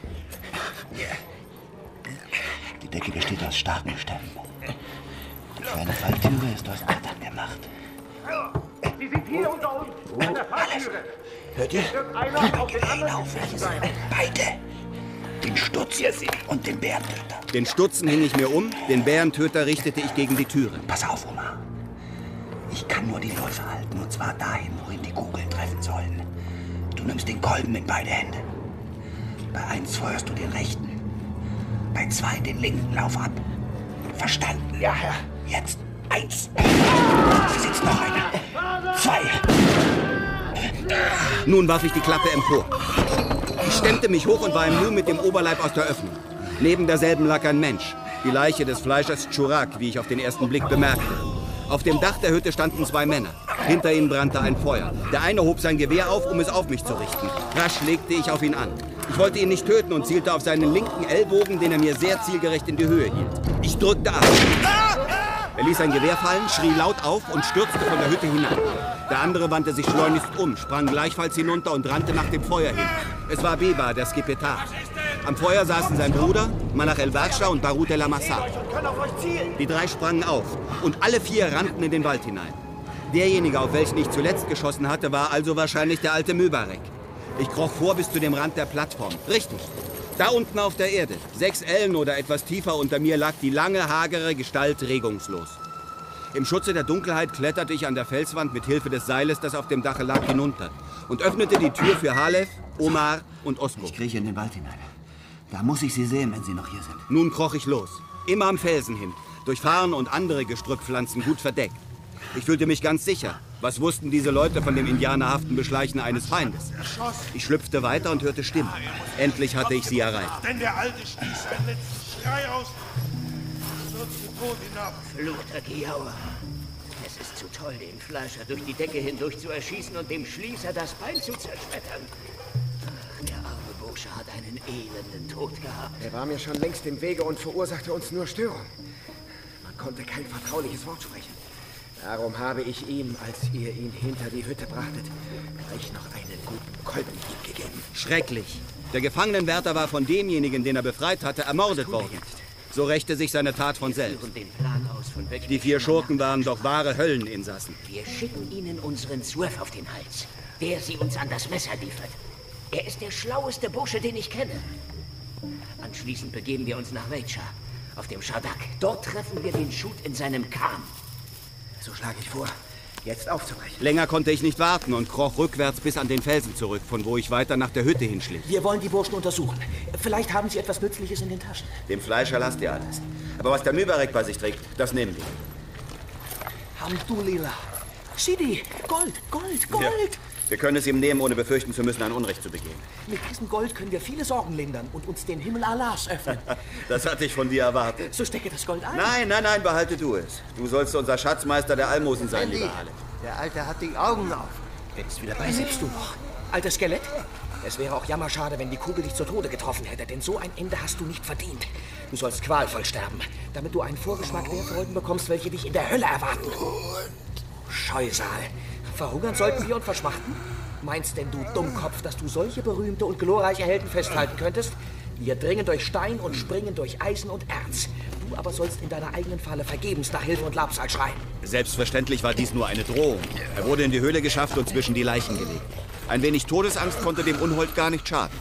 Die Decke besteht aus starken Stämmen. Die kleine Falltüre ist aus Adern gemacht. Sie sind hier unter uns. An der Falltüre. Hört ihr? Einer auf den anderen sein. Beide. Den Stutz und den Bärentöter. Den Stutzen hing ich mir um, den Bärentöter richtete ich gegen die Türe. Pass auf, Omar. Ich kann nur die Läufe halten, und zwar dahin, wohin die Kugeln treffen sollen. Du nimmst den Kolben in beide Hände. Bei 1 feuerst du den rechten. Bei 2 den linken. Lauf ab. Verstanden? Ja, Herr. Jetzt 1. Es sitzt noch einer. 2. Nun warf ich die Klappe empor. Ich stemmte mich hoch und war im Nu mit dem Oberleib aus der Öffnung. Neben derselben lag ein Mensch. Die Leiche des Fleischers Churak, wie ich auf den ersten Blick bemerkte. Auf dem Dach der Hütte standen 2 Männer. Hinter ihnen brannte ein Feuer. Der eine hob sein Gewehr auf, um es auf mich zu richten. Rasch legte ich auf ihn an. Ich wollte ihn nicht töten und zielte auf seinen linken Ellbogen, den er mir sehr zielgerecht in die Höhe hielt. Ich drückte ab. Er ließ sein Gewehr fallen, schrie laut auf und stürzte von der Hütte hinab. Der andere wandte sich schleunigst um, sprang gleichfalls hinunter und rannte nach dem Feuer hin. Es war Beba, der Skipetar. Am Feuer saßen sein Bruder, Malach el-Barscha und Barut el-Amassar. Die 3 sprangen auf und alle 4 rannten in den Wald hinein. Derjenige, auf welchen ich zuletzt geschossen hatte, war also wahrscheinlich der alte Mübarek. Ich kroch vor bis zu dem Rand der Plattform. Richtig. Da unten auf der Erde, 6 Ellen oder etwas tiefer unter mir, lag die lange, hagere Gestalt regungslos. Im Schutze der Dunkelheit kletterte ich an der Felswand mit Hilfe des Seiles, das auf dem Dache lag, hinunter und öffnete die Tür für Halef, Omar und Osko. Ich krieche in den Wald hinein. Da muss ich sie sehen, wenn sie noch hier sind. Nun kroch ich los, immer am Felsen hin, durch Farn und andere Gestrüpppflanzen gut verdeckt. Ich fühlte mich ganz sicher. Was wussten diese Leute von dem indianerhaften Beschleichen eines Feindes? Ich schlüpfte weiter und hörte Stimmen. Endlich hatte ich sie erreicht. Denn der Alte stieß einen letzten Schrei aus und stürzte tot hinab. Verfluchter Giaur. Es ist zu toll, den Fleischer durch die Decke hindurch zu erschießen und dem Schließer das Bein zu zerschmettern. Ach, der arme Bursche hat einen elenden Tod gehabt. Er war mir schon längst im Wege und verursachte uns nur Störung. Man konnte kein vertrauliches Wort sprechen. Darum habe ich ihm, als ihr ihn hinter die Hütte brachtet, gleich noch einen guten Kolbenhieb gegeben. Schrecklich. Der Gefangenenwärter war von demjenigen, den er befreit hatte, ermordet worden. So rächte sich seine Tat von selbst. Wir führen den Plan aus, von welchem Die 4 Schurken waren doch wahre Hölleninsassen. Wir schicken ihnen unseren Swerve auf den Hals, der sie uns an das Messer liefert. Er ist der schlaueste Bursche, den ich kenne. Anschließend begeben wir uns nach Veitcha, auf dem Schadak. Dort treffen wir den Schut in seinem Kahn. So schlage ich vor, jetzt aufzubrechen. Länger konnte ich nicht warten und kroch rückwärts bis an den Felsen zurück, von wo ich weiter nach der Hütte hinschlich. Wir wollen die Burschen untersuchen. Vielleicht haben sie etwas Nützliches in den Taschen. Dem Fleischer lasst ihr alles. Aber was der Mübarek bei sich trägt, das nehmen wir. Alhamdulillah. Sidi, Gold, Gold, Gold. Ja. Wir können es ihm nehmen, ohne befürchten zu müssen, ein Unrecht zu begehen. Mit diesem Gold können wir viele Sorgen lindern und uns den Himmel Allahs öffnen. Das hatte ich von dir erwartet. So stecke das Gold ein. Nein, nein, nein, behalte du es. Du sollst unser Schatzmeister der Almosen sein, lieber Ale. Der Alte hat die Augen auf. Er ist wieder bei selbst du noch. Altes Skelett. Es wäre auch jammerschade, wenn die Kugel dich zu Tode getroffen hätte, denn so ein Ende hast du nicht verdient. Du sollst qualvoll sterben, damit du einen Vorgeschmack der Freuden bekommst, welche dich in der Hölle erwarten. Scheusal. Verhungern sollten wir und verschmachten? Meinst denn du, Dummkopf, dass du solche berühmte und glorreiche Helden festhalten könntest? Wir dringen durch Stein und springen durch Eisen und Erz. Du aber sollst in deiner eigenen Falle vergebens nach Hilfe und Labsal schreien. Selbstverständlich war dies nur eine Drohung. Er wurde in die Höhle geschafft und zwischen die Leichen gelegt. Ein wenig Todesangst konnte dem Unhold gar nicht schaden.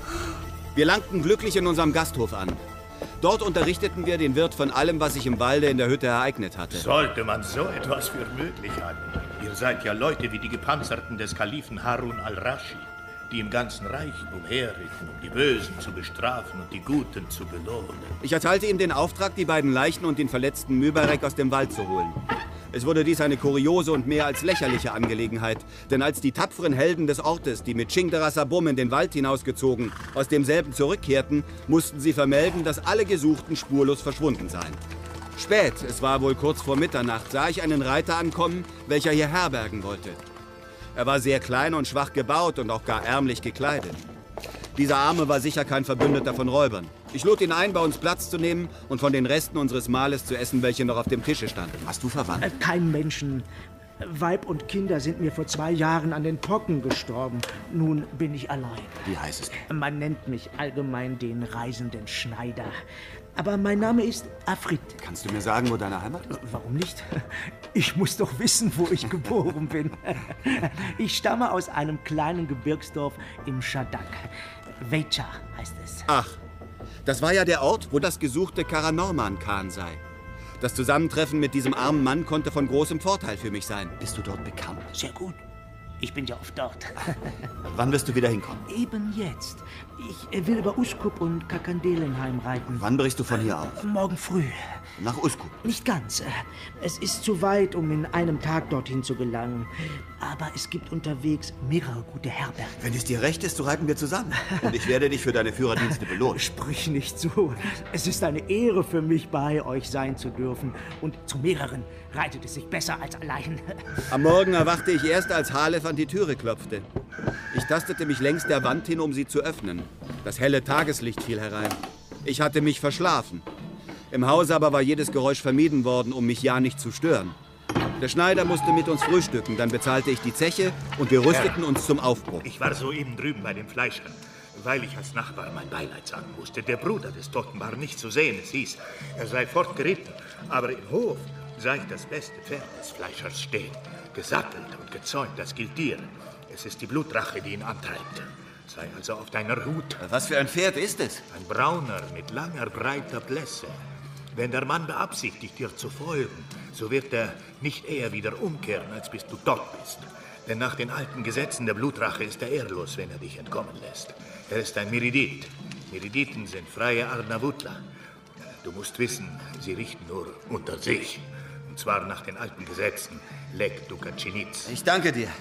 Wir langten glücklich in unserem Gasthof an. Dort unterrichteten wir den Wirt von allem, was sich im Walde in der Hütte ereignet hatte. Sollte man so etwas für möglich halten? Ihr seid ja Leute wie die Gepanzerten des Kalifen Harun al-Raschid, die im ganzen Reich umherritten, um die Bösen zu bestrafen und die Guten zu belohnen. Ich erteilte ihm den Auftrag, die beiden Leichen und den verletzten Mübarek aus dem Wald zu holen. Es wurde dies eine kuriose und mehr als lächerliche Angelegenheit, denn als die tapferen Helden des Ortes, die mit Chingdara Sabum in den Wald hinausgezogen, aus demselben zurückkehrten, mussten sie vermelden, dass alle Gesuchten spurlos verschwunden seien. Spät, es war wohl kurz vor Mitternacht, sah ich einen Reiter ankommen, welcher hier herbergen wollte. Er war sehr klein und schwach gebaut und auch gar ärmlich gekleidet. Dieser Arme war sicher kein Verbündeter von Räubern. Ich lud ihn ein, bei uns Platz zu nehmen und von den Resten unseres Mahles zu essen, welche noch auf dem Tische standen. Hast du verwandt? Kein Menschen. Weib und Kinder sind mir vor 2 Jahren an den Pocken gestorben. Nun bin ich allein. Wie heißt es? Man nennt mich allgemein den reisenden Schneider. Aber mein Name ist Afrit. Kannst du mir sagen, wo deine Heimat ist? Warum nicht? Ich muss doch wissen, wo ich geboren bin. Ich stamme aus einem kleinen Gebirgsdorf im Schadak. Veitcha heißt es. Ach, das war ja der Ort, wo das gesuchte Karanorman-Khan sei. Das Zusammentreffen mit diesem armen Mann konnte von großem Vorteil für mich sein. Bist du dort bekannt? Sehr gut. Ich bin ja oft dort. Wann wirst du wieder hinkommen? Eben jetzt. Ich will über Uskup und Kakandelenheim reiten. Wann brichst du von hier auf? Morgen früh. Nach Uskup? Nicht ganz. Es ist zu weit, um in einem Tag dorthin zu gelangen. Aber es gibt unterwegs mehrere gute Herbergen. Wenn es dir recht ist, so reiten wir zusammen. Und ich werde dich für deine Führerdienste belohnen. Sprich nicht so. Es ist eine Ehre für mich, bei euch sein zu dürfen. Und zu mehreren reitet es sich besser als allein. Am Morgen erwachte ich erst, als Halef an die Türe klopfte. Ich tastete mich längs der Wand hin, um sie zu öffnen. Das helle Tageslicht fiel herein. Ich hatte mich verschlafen. Im Hause aber war jedes Geräusch vermieden worden, um mich ja nicht zu stören. Der Schneider musste mit uns frühstücken, dann bezahlte ich die Zeche und wir rüsteten uns zum Aufbruch. Ich war soeben drüben bei den Fleischern, weil ich als Nachbar mein Beileid sagen musste. Der Bruder des Toten war nicht zu sehen. Es hieß, er sei fortgeritten. Aber im Hof sah ich das beste Pferd des Fleischers stehen. Gesattelt und gezäumt, das gilt dir. Es ist die Blutrache, die ihn antreibt. Sei also auf deiner Hut. Was für ein Pferd ist es? Ein brauner mit langer, breiter Blässe. Wenn der Mann beabsichtigt, dir zu folgen, so wird er nicht eher wieder umkehren, als bis du dort bist. Denn nach den alten Gesetzen der Blutrache ist er ehrlos, wenn er dich entkommen lässt. Er ist ein Miridit. Miriditen sind freie Arnavutler. Du musst wissen, sie richten nur unter sich. Und zwar nach den alten Gesetzen. Lek Dukacinitz. Ich danke dir.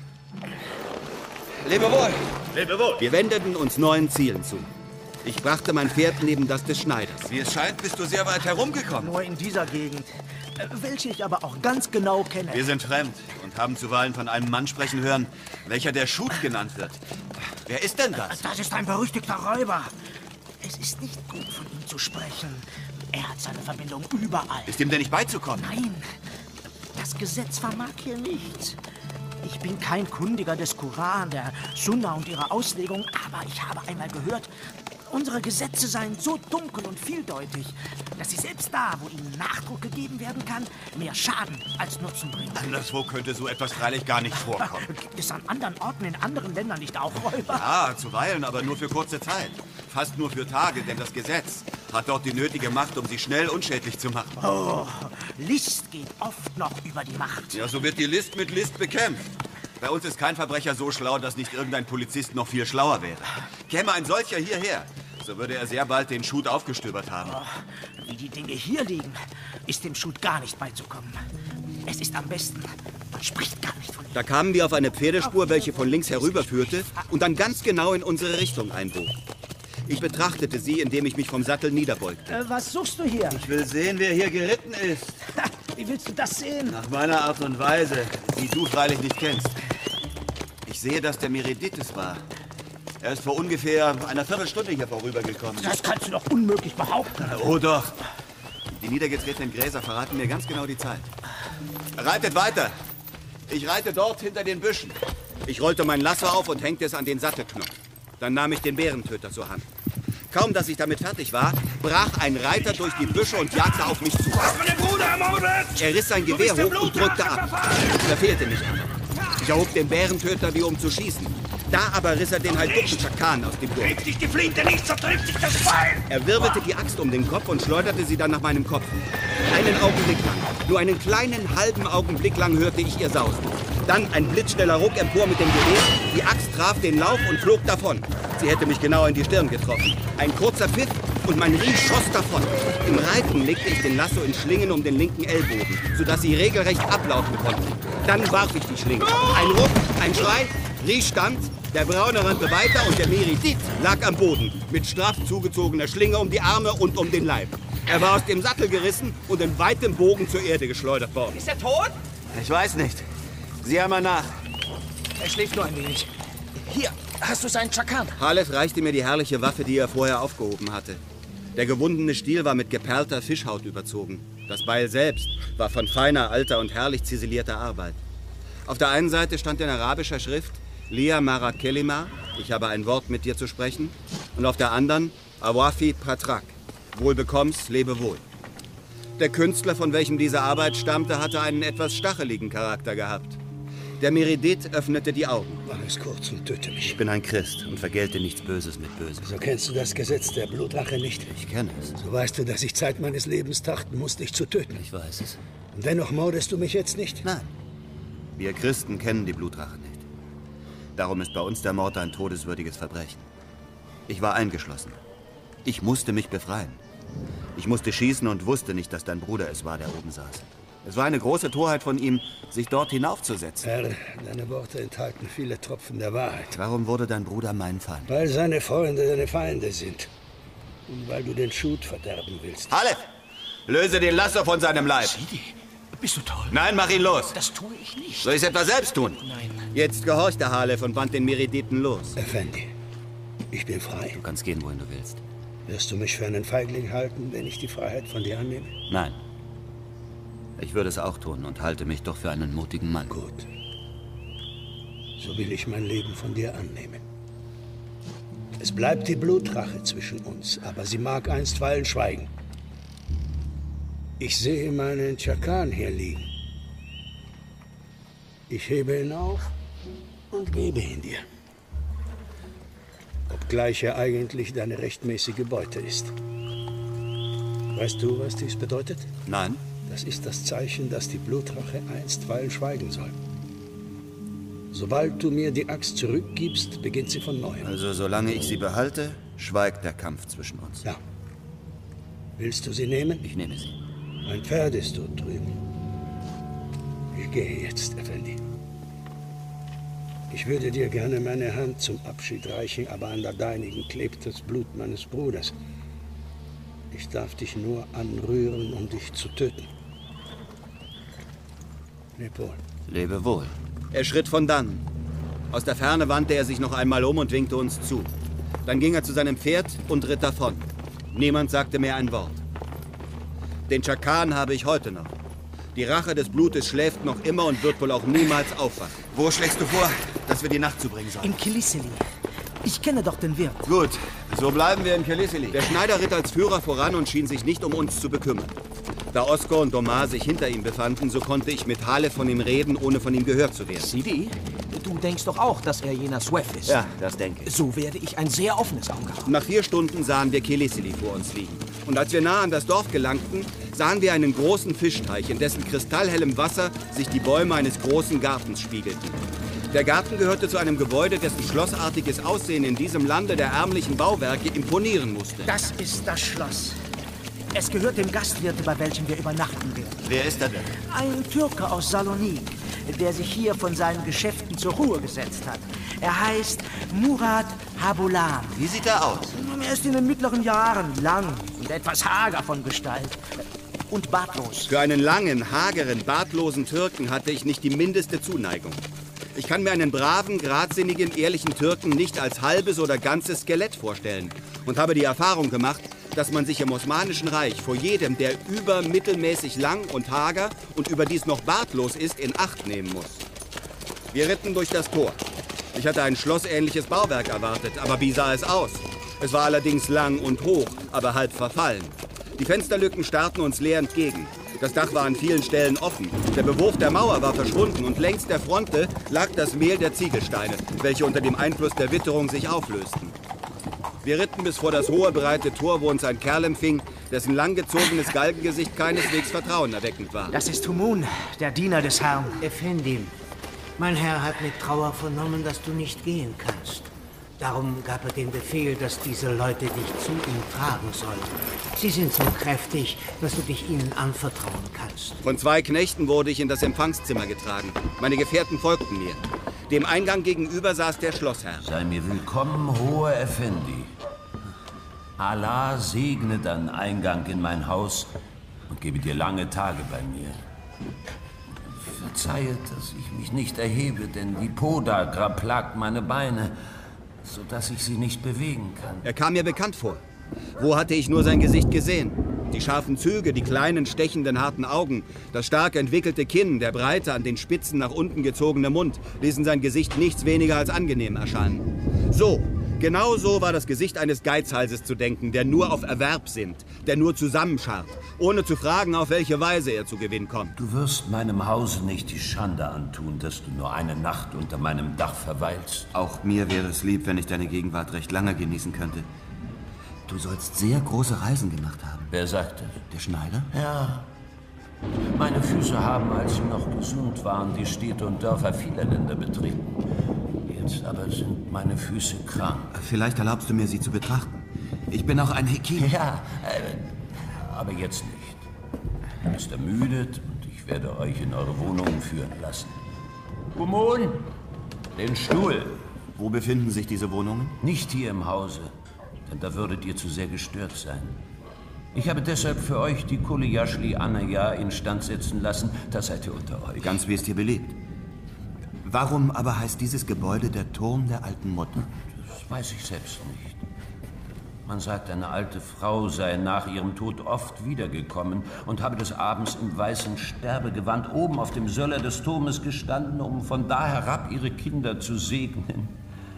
Lebe wohl. Lebe wohl. Wir wendeten uns neuen Zielen zu. Ich brachte mein Pferd neben das des Schneiders. Wie es scheint, bist du sehr weit herumgekommen. Nur in dieser Gegend, welche ich aber auch ganz genau kenne. Wir sind fremd und haben zuweilen von einem Mann sprechen hören, welcher der Schut genannt wird. Wer ist denn das? Das ist ein berüchtigter Räuber. Es ist nicht gut, von ihm zu sprechen. Er hat seine Verbindung überall. Ist ihm denn nicht beizukommen? Nein, das Gesetz vermag hier nichts. Ich bin kein Kundiger des Koran, der Sunna und ihrer Auslegung, aber ich habe einmal gehört, Unsere Gesetze seien so dunkel und vieldeutig, dass sie selbst da, wo ihnen Nachdruck gegeben werden kann, mehr Schaden als Nutzen bringen. Anderswo könnte so etwas freilich gar nicht vorkommen. Gibt es an anderen Orten in anderen Ländern nicht auch Räuber? Ja, zuweilen, aber nur für kurze Zeit. Fast nur für Tage, denn das Gesetz hat dort die nötige Macht, um sie schnell unschädlich zu machen. Oh, List geht oft noch über die Macht. Ja, so wird die List mit List bekämpft. Bei uns ist kein Verbrecher so schlau, dass nicht irgendein Polizist noch viel schlauer wäre. Käme ein solcher hierher, so würde er sehr bald den Schut aufgestöbert haben. Oh, wie die Dinge hier liegen, ist dem Schut gar nicht beizukommen. Es ist am besten, man spricht gar nicht von ihm. Da kamen wir auf eine Pferdespur, welche von links herüberführte und dann ganz genau in unsere Richtung einbog. Ich betrachtete sie, indem ich mich vom Sattel niederbeugte. Was suchst du hier? Ich will sehen, wer hier geritten ist. Wie willst du das sehen? Nach meiner Art und Weise, die du freilich nicht kennst. Ich sehe, dass der Meredith es war. Er ist vor ungefähr einer Viertelstunde hier vorübergekommen. Das kannst du doch unmöglich behaupten. Oh doch. Die niedergetretenen Gräser verraten mir ganz genau die Zeit. Reitet weiter. Ich reite dort hinter den Büschen. Ich rollte mein Lasso auf und hängte es an den Sattelknopf. Dann nahm ich den Bärentöter zur Hand. Kaum, dass ich damit fertig war, brach ein Reiter durch die Büsche und jagte auf mich zu. Er riss sein Gewehr hoch und drückte ab. Er fehlte nicht an. Ich erhob den Bärentöter, wie um zu schießen. Da aber riss er den halbdutzend Schakan aus dem Gurt. Hebt dich die Flinte nicht, so trifft dich das Bein! Er wirbelte die Axt um den Kopf und schleuderte sie dann nach meinem Kopf. Einen Augenblick lang, nur einen kleinen halben Augenblick lang hörte ich ihr sausen. Dann ein blitzschneller Ruck empor mit dem Gewehr. Die Axt traf den Lauf und flog davon. Sie hätte mich genau in die Stirn getroffen. Ein kurzer Pfiff und mein Ries schoss davon. Im Reiten legte ich den Lasso in Schlingen um den linken Ellbogen, sodass sie regelrecht ablaufen konnten. Dann warf ich die Schlinge. Ein Ruck, ein Schrei, Ries stand, der Braune rannte weiter und der Meredith lag am Boden, mit straff zugezogener Schlinge um die Arme und um den Leib. Er war aus dem Sattel gerissen und in weitem Bogen zur Erde geschleudert worden. Ist er tot? Ich weiß nicht. Sieh einmal nach. Er schläft nur ein wenig. Hier, hast du seinen Schakan? Halef reichte mir die herrliche Waffe, die er vorher aufgehoben hatte. Der gewundene Stiel war mit geperlter Fischhaut überzogen. Das Beil selbst war von feiner, alter und herrlich ziselierter Arbeit. Auf der einen Seite stand in arabischer Schrift Lia Mara Kelima, ich habe ein Wort mit dir zu sprechen, und auf der anderen Awafi Patrak, wohl bekommst, lebe wohl. Der Künstler, von welchem diese Arbeit stammte, hatte einen etwas stacheligen Charakter gehabt. Der Meredith öffnete die Augen. Mach es kurz und töte mich. Ich bin ein Christ und vergelte nichts Böses mit Bösem. So kennst du das Gesetz der Blutrache nicht? Ich kenne es. So weißt du, dass ich Zeit meines Lebens trachten muss, dich zu töten. Ich weiß es. Und dennoch mordest du mich jetzt nicht? Nein. Wir Christen kennen die Blutrache nicht. Darum ist bei uns der Mord ein todeswürdiges Verbrechen. Ich war eingeschlossen. Ich musste mich befreien. Ich musste schießen und wusste nicht, dass dein Bruder es war, der oben saß. Es war eine große Torheit von ihm, sich dort hinaufzusetzen. Herr, deine Worte enthalten viele Tropfen der Wahrheit. Warum wurde dein Bruder mein Feind? Weil seine Freunde deine Feinde sind. Und weil du den Schut verderben willst. Halef! Löse den Lasso von seinem Leib! Sidi, bist du toll? Nein, mach ihn los! Das tue ich nicht. Soll ich es etwa selbst tun? Nein. Jetzt gehorchte Halef und band den Meredithen los. Effendi, ich bin frei. Du kannst gehen, wohin du willst. Wirst du mich für einen Feigling halten, wenn ich die Freiheit von dir annehme? Nein. Ich würde es auch tun und halte mich doch für einen mutigen Mann. Gut. So will ich mein Leben von dir annehmen. Es bleibt die Blutrache zwischen uns, aber sie mag einstweilen schweigen. Ich sehe meinen Schakan hier liegen. Ich hebe ihn auf und gebe ihn dir. Obgleich er eigentlich deine rechtmäßige Beute ist. Weißt du, was dies bedeutet? Nein. Das ist das Zeichen, dass die Blutrache einstweilen schweigen soll. Sobald du mir die Axt zurückgibst, beginnt sie von neuem. Also solange ich sie behalte, schweigt der Kampf zwischen uns. Ja. Willst du sie nehmen? Ich nehme sie. Mein Pferd ist dort drüben. Ich gehe jetzt, Effendi. Ich würde dir gerne meine Hand zum Abschied reichen, aber an der deinigen klebt das Blut meines Bruders. Ich darf dich nur anrühren, um dich zu töten. Leb wohl. Lebe wohl. Er schritt von dannen. Aus der Ferne wandte er sich noch einmal um und winkte uns zu. Dann ging er zu seinem Pferd und ritt davon. Niemand sagte mehr ein Wort. Den Schakan habe ich heute noch. Die Rache des Blutes schläft noch immer und wird wohl auch niemals aufwachen. Wo schlägst du vor, dass wir die Nacht zubringen sollen? In Kilisili. Ich kenne doch den Wirt. Gut, so bleiben wir in Kelesili. Der Schneider ritt als Führer voran und schien sich nicht um uns zu bekümmern. Da Oskar und Domar sich hinter ihm befanden, so konnte ich mit Halef von ihm reden, ohne von ihm gehört zu werden. Sidi, du denkst doch auch, dass er jener Swef ist. Ja, das denke ich. So werde ich ein sehr offenes Auge haben. Nach 4 Stunden sahen wir Kelesili vor uns liegen. Und als wir nah an das Dorf gelangten, sahen wir einen großen Fischteich, in dessen kristallhellem Wasser sich die Bäume eines großen Gartens spiegelten. Der Garten gehörte zu einem Gebäude, dessen schlossartiges Aussehen in diesem Lande der ärmlichen Bauwerke imponieren musste. Das ist das Schloss. Es gehört dem Gastwirt, bei welchem wir übernachten werden. Wer ist er denn? Ein Türke aus Salonik, der sich hier von seinen Geschäften zur Ruhe gesetzt hat. Er heißt Murat Habulan. Wie sieht er aus? Er ist in den mittleren Jahren, lang und etwas hager von Gestalt. Und bartlos. Für einen langen, hageren, bartlosen Türken hatte ich nicht die mindeste Zuneigung. Ich kann mir einen braven, geradsinnigen, ehrlichen Türken nicht als halbes oder ganzes Skelett vorstellen und habe die Erfahrung gemacht, dass man sich im Osmanischen Reich vor jedem, der übermittelmäßig lang und hager und überdies noch bartlos ist, in Acht nehmen muss. Wir ritten durch das Tor. Ich hatte ein schlossähnliches Bauwerk erwartet, aber wie sah es aus? Es war allerdings lang und hoch, aber halb verfallen. Die Fensterlücken starrten uns leer entgegen. Das Dach war an vielen Stellen offen. Der Bewurf der Mauer war verschwunden und längs der Fronte lag das Mehl der Ziegelsteine, welche unter dem Einfluss der Witterung sich auflösten. Wir ritten bis vor das hohe, breite Tor, wo uns ein Kerl empfing, dessen langgezogenes Galgengesicht keineswegs vertrauenerweckend war. Das ist Humun, der Diener des Herrn. Effendim, mein Herr hat mit Trauer vernommen, dass du nicht gehen kannst. Darum gab er den Befehl, dass diese Leute dich zu ihm tragen sollen. Sie sind so kräftig, dass du dich ihnen anvertrauen kannst. Von 2 Knechten wurde ich in das Empfangszimmer getragen. Meine Gefährten folgten mir. Dem Eingang gegenüber saß der Schlossherr. Sei mir willkommen, hoher Effendi. Allah segne deinen Eingang in mein Haus und gebe dir lange Tage bei mir. Verzeihet, dass ich mich nicht erhebe, denn die Podagra plagt meine Beine, sodass ich sie nicht bewegen kann. Er kam mir bekannt vor. Wo hatte ich nur sein Gesicht gesehen? Die scharfen Züge, die kleinen, stechenden, harten Augen, das stark entwickelte Kinn, der breite, an den Spitzen nach unten gezogene Mund, ließen sein Gesicht nichts weniger als angenehm erscheinen. So, genau so war das Gesicht eines Geizhalses zu denken, der nur auf Erwerb sinnt, der nur zusammenscharrt, ohne zu fragen, auf welche Weise er zu Gewinn kommt. Du wirst meinem Hause nicht die Schande antun, dass du nur eine Nacht unter meinem Dach verweilst. Auch mir wäre es lieb, wenn ich deine Gegenwart recht lange genießen könnte. Du sollst sehr große Reisen gemacht haben. Wer sagt das? Der Schneider? Ja. Meine Füße haben, als sie noch gesund waren, die Städte und Dörfer vieler Länder betreten. Jetzt aber sind meine Füße krank. Vielleicht erlaubst du mir, sie zu betrachten. Ich bin auch ein Hekim. Ja, aber jetzt nicht. Du bist ermüdet und ich werde euch in eure Wohnungen führen lassen. Humun, den Stuhl. Wo befinden sich diese Wohnungen? Nicht hier im Hause, denn da würdet ihr zu sehr gestört sein. Ich habe deshalb für euch die Kulejashli Anaya instand setzen lassen. Da seid ihr unter euch. Ganz wie es dir beliebt. Warum aber heißt dieses Gebäude der Turm der alten Mutter? Das weiß ich selbst nicht. Man sagt, eine alte Frau sei nach ihrem Tod oft wiedergekommen und habe des Abends im weißen Sterbegewand oben auf dem Söller des Turmes gestanden, um von da herab ihre Kinder zu segnen.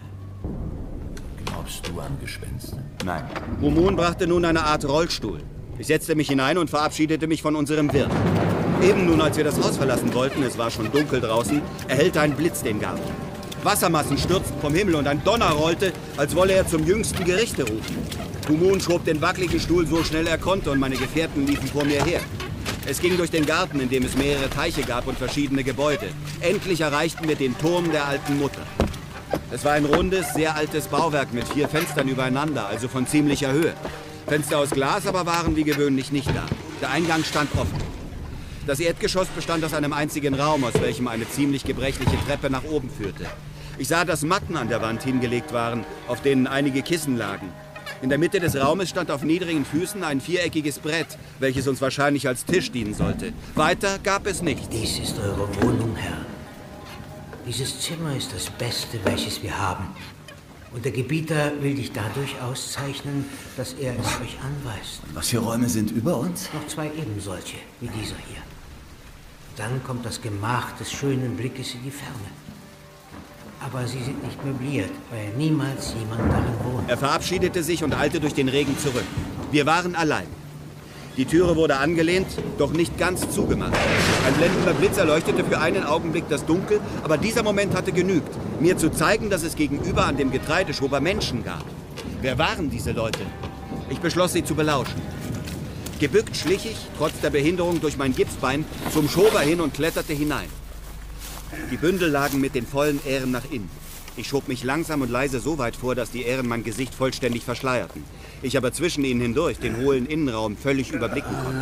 Glaubst du an Gespenster? Nein. Humun brachte nun eine Art Rollstuhl. Ich setzte mich hinein und verabschiedete mich von unserem Wirt. Eben nun, als wir das Haus verlassen wollten, es war schon dunkel draußen, erhellte ein Blitz den Garten. Wassermassen stürzten vom Himmel und ein Donner rollte, als wolle er zum jüngsten Gerichte rufen. Humun schob den wackeligen Stuhl so schnell er konnte und meine Gefährten liefen vor mir her. Es ging durch den Garten, in dem es mehrere Teiche gab und verschiedene Gebäude. Endlich erreichten wir den Turm der alten Mutter. Es war ein rundes, sehr altes Bauwerk mit 4 Fenstern übereinander, also von ziemlicher Höhe. Fenster aus Glas aber waren wie gewöhnlich nicht da. Der Eingang stand offen. Das Erdgeschoss bestand aus einem einzigen Raum, aus welchem eine ziemlich gebrechliche Treppe nach oben führte. Ich sah, dass Matten an der Wand hingelegt waren, auf denen einige Kissen lagen. In der Mitte des Raumes stand auf niedrigen Füßen ein viereckiges Brett, welches uns wahrscheinlich als Tisch dienen sollte. Weiter gab es nichts. Dies ist eure Wohnung, Herr. Dieses Zimmer ist das Beste, welches wir haben. Und der Gebieter will dich dadurch auszeichnen, dass er es euch anweist. Was für Räume sind über uns? Noch 2 ebensolche, wie dieser hier. Dann kommt das Gemach des schönen Blickes in die Ferne. Aber sie sind nicht möbliert, weil niemals jemand darin wohnt. Er verabschiedete sich und eilte durch den Regen zurück. Wir waren allein. Die Türe wurde angelehnt, doch nicht ganz zugemacht. Ein blendender Blitz erleuchtete für einen Augenblick das Dunkel, aber dieser Moment hatte genügt, mir zu zeigen, dass es gegenüber an dem Getreideschober Menschen gab. Wer waren diese Leute? Ich beschloss, sie zu belauschen. Gebückt schlich ich, trotz der Behinderung durch mein Gipsbein, zum Schober hin und kletterte hinein. Die Bündel lagen mit den vollen Ähren nach innen. Ich schob mich langsam und leise so weit vor, dass die Ähren mein Gesicht vollständig verschleierten. Ich aber zwischen ihnen hindurch den hohlen Innenraum völlig überblicken konnte.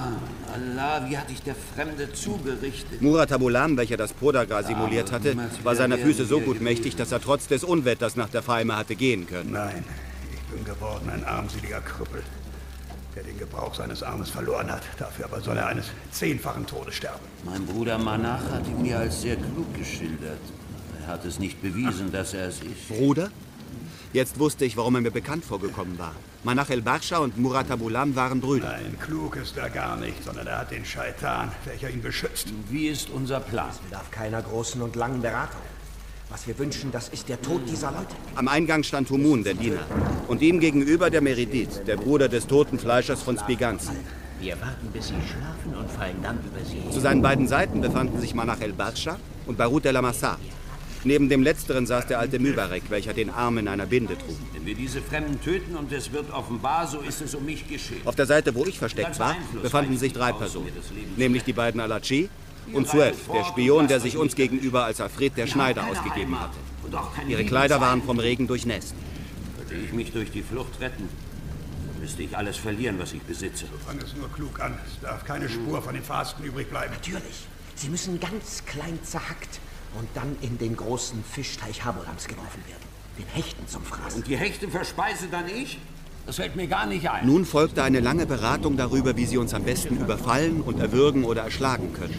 Allah, wie hat dich der Fremde zugerichtet? Murat Abulam, welcher das Podagra simuliert hatte, war seiner Füße so gut mächtig, dass er trotz des Unwetters nach der Feime hatte gehen können. Nein, ich bin geworden ein armseliger Krüppel, der den Gebrauch seines Armes verloren hat. Dafür aber soll er eines 10-fachen Todes sterben. Mein Bruder Manach hat ihn mir als sehr klug geschildert. Er hat es nicht bewiesen, dass er es ist. Bruder? Jetzt wusste ich, warum er mir bekannt vorgekommen war. Manach el-Barscha und Murat Abulam waren Brüder. Nein, klug ist er gar nicht, sondern er hat den Scheitan, welcher ihn beschützt. Wie ist unser Plan? Es bedarf keiner großen und langen Beratung. Was wir wünschen, das ist der Tod dieser Leute. Am Eingang stand Humun, der Diener. Und ihm gegenüber der Meridit, der Bruder des toten Fleischers von Spiganzi. Wir warten, bis sie schlafen und fallen dann über sie. Zu seinen beiden Seiten befanden sich Manach el-Barscha und Barut el-Amassar. Neben dem Letzteren saß der alte Mübarek, welcher den Arm in einer Binde trug. Wenn wir diese Fremden töten und es wird offenbar, so ist es um mich geschehen. Auf der Seite, wo ich versteckt war, befanden sich 3 Personen. Nämlich die beiden Alachi und Suef, der Spion, der sich uns gegenüber als Afrit der Schneider ausgegeben hatte. Ihre Kleider waren vom Regen durchnässt. Würde ich mich durch die Flucht retten, müsste ich alles verlieren, was ich besitze. So fang es nur klug an. Es darf keine Spur von den Fasten übrig bleiben. Natürlich. Sie müssen ganz klein zerhackt und dann in den großen Fischteich Habolams geworfen werden. Den Hechten zum Fraßen. Und die Hechte verspeise dann ich? Das fällt mir gar nicht ein. Nun folgte eine lange Beratung darüber, wie sie uns am besten überfallen und erwürgen oder erschlagen können.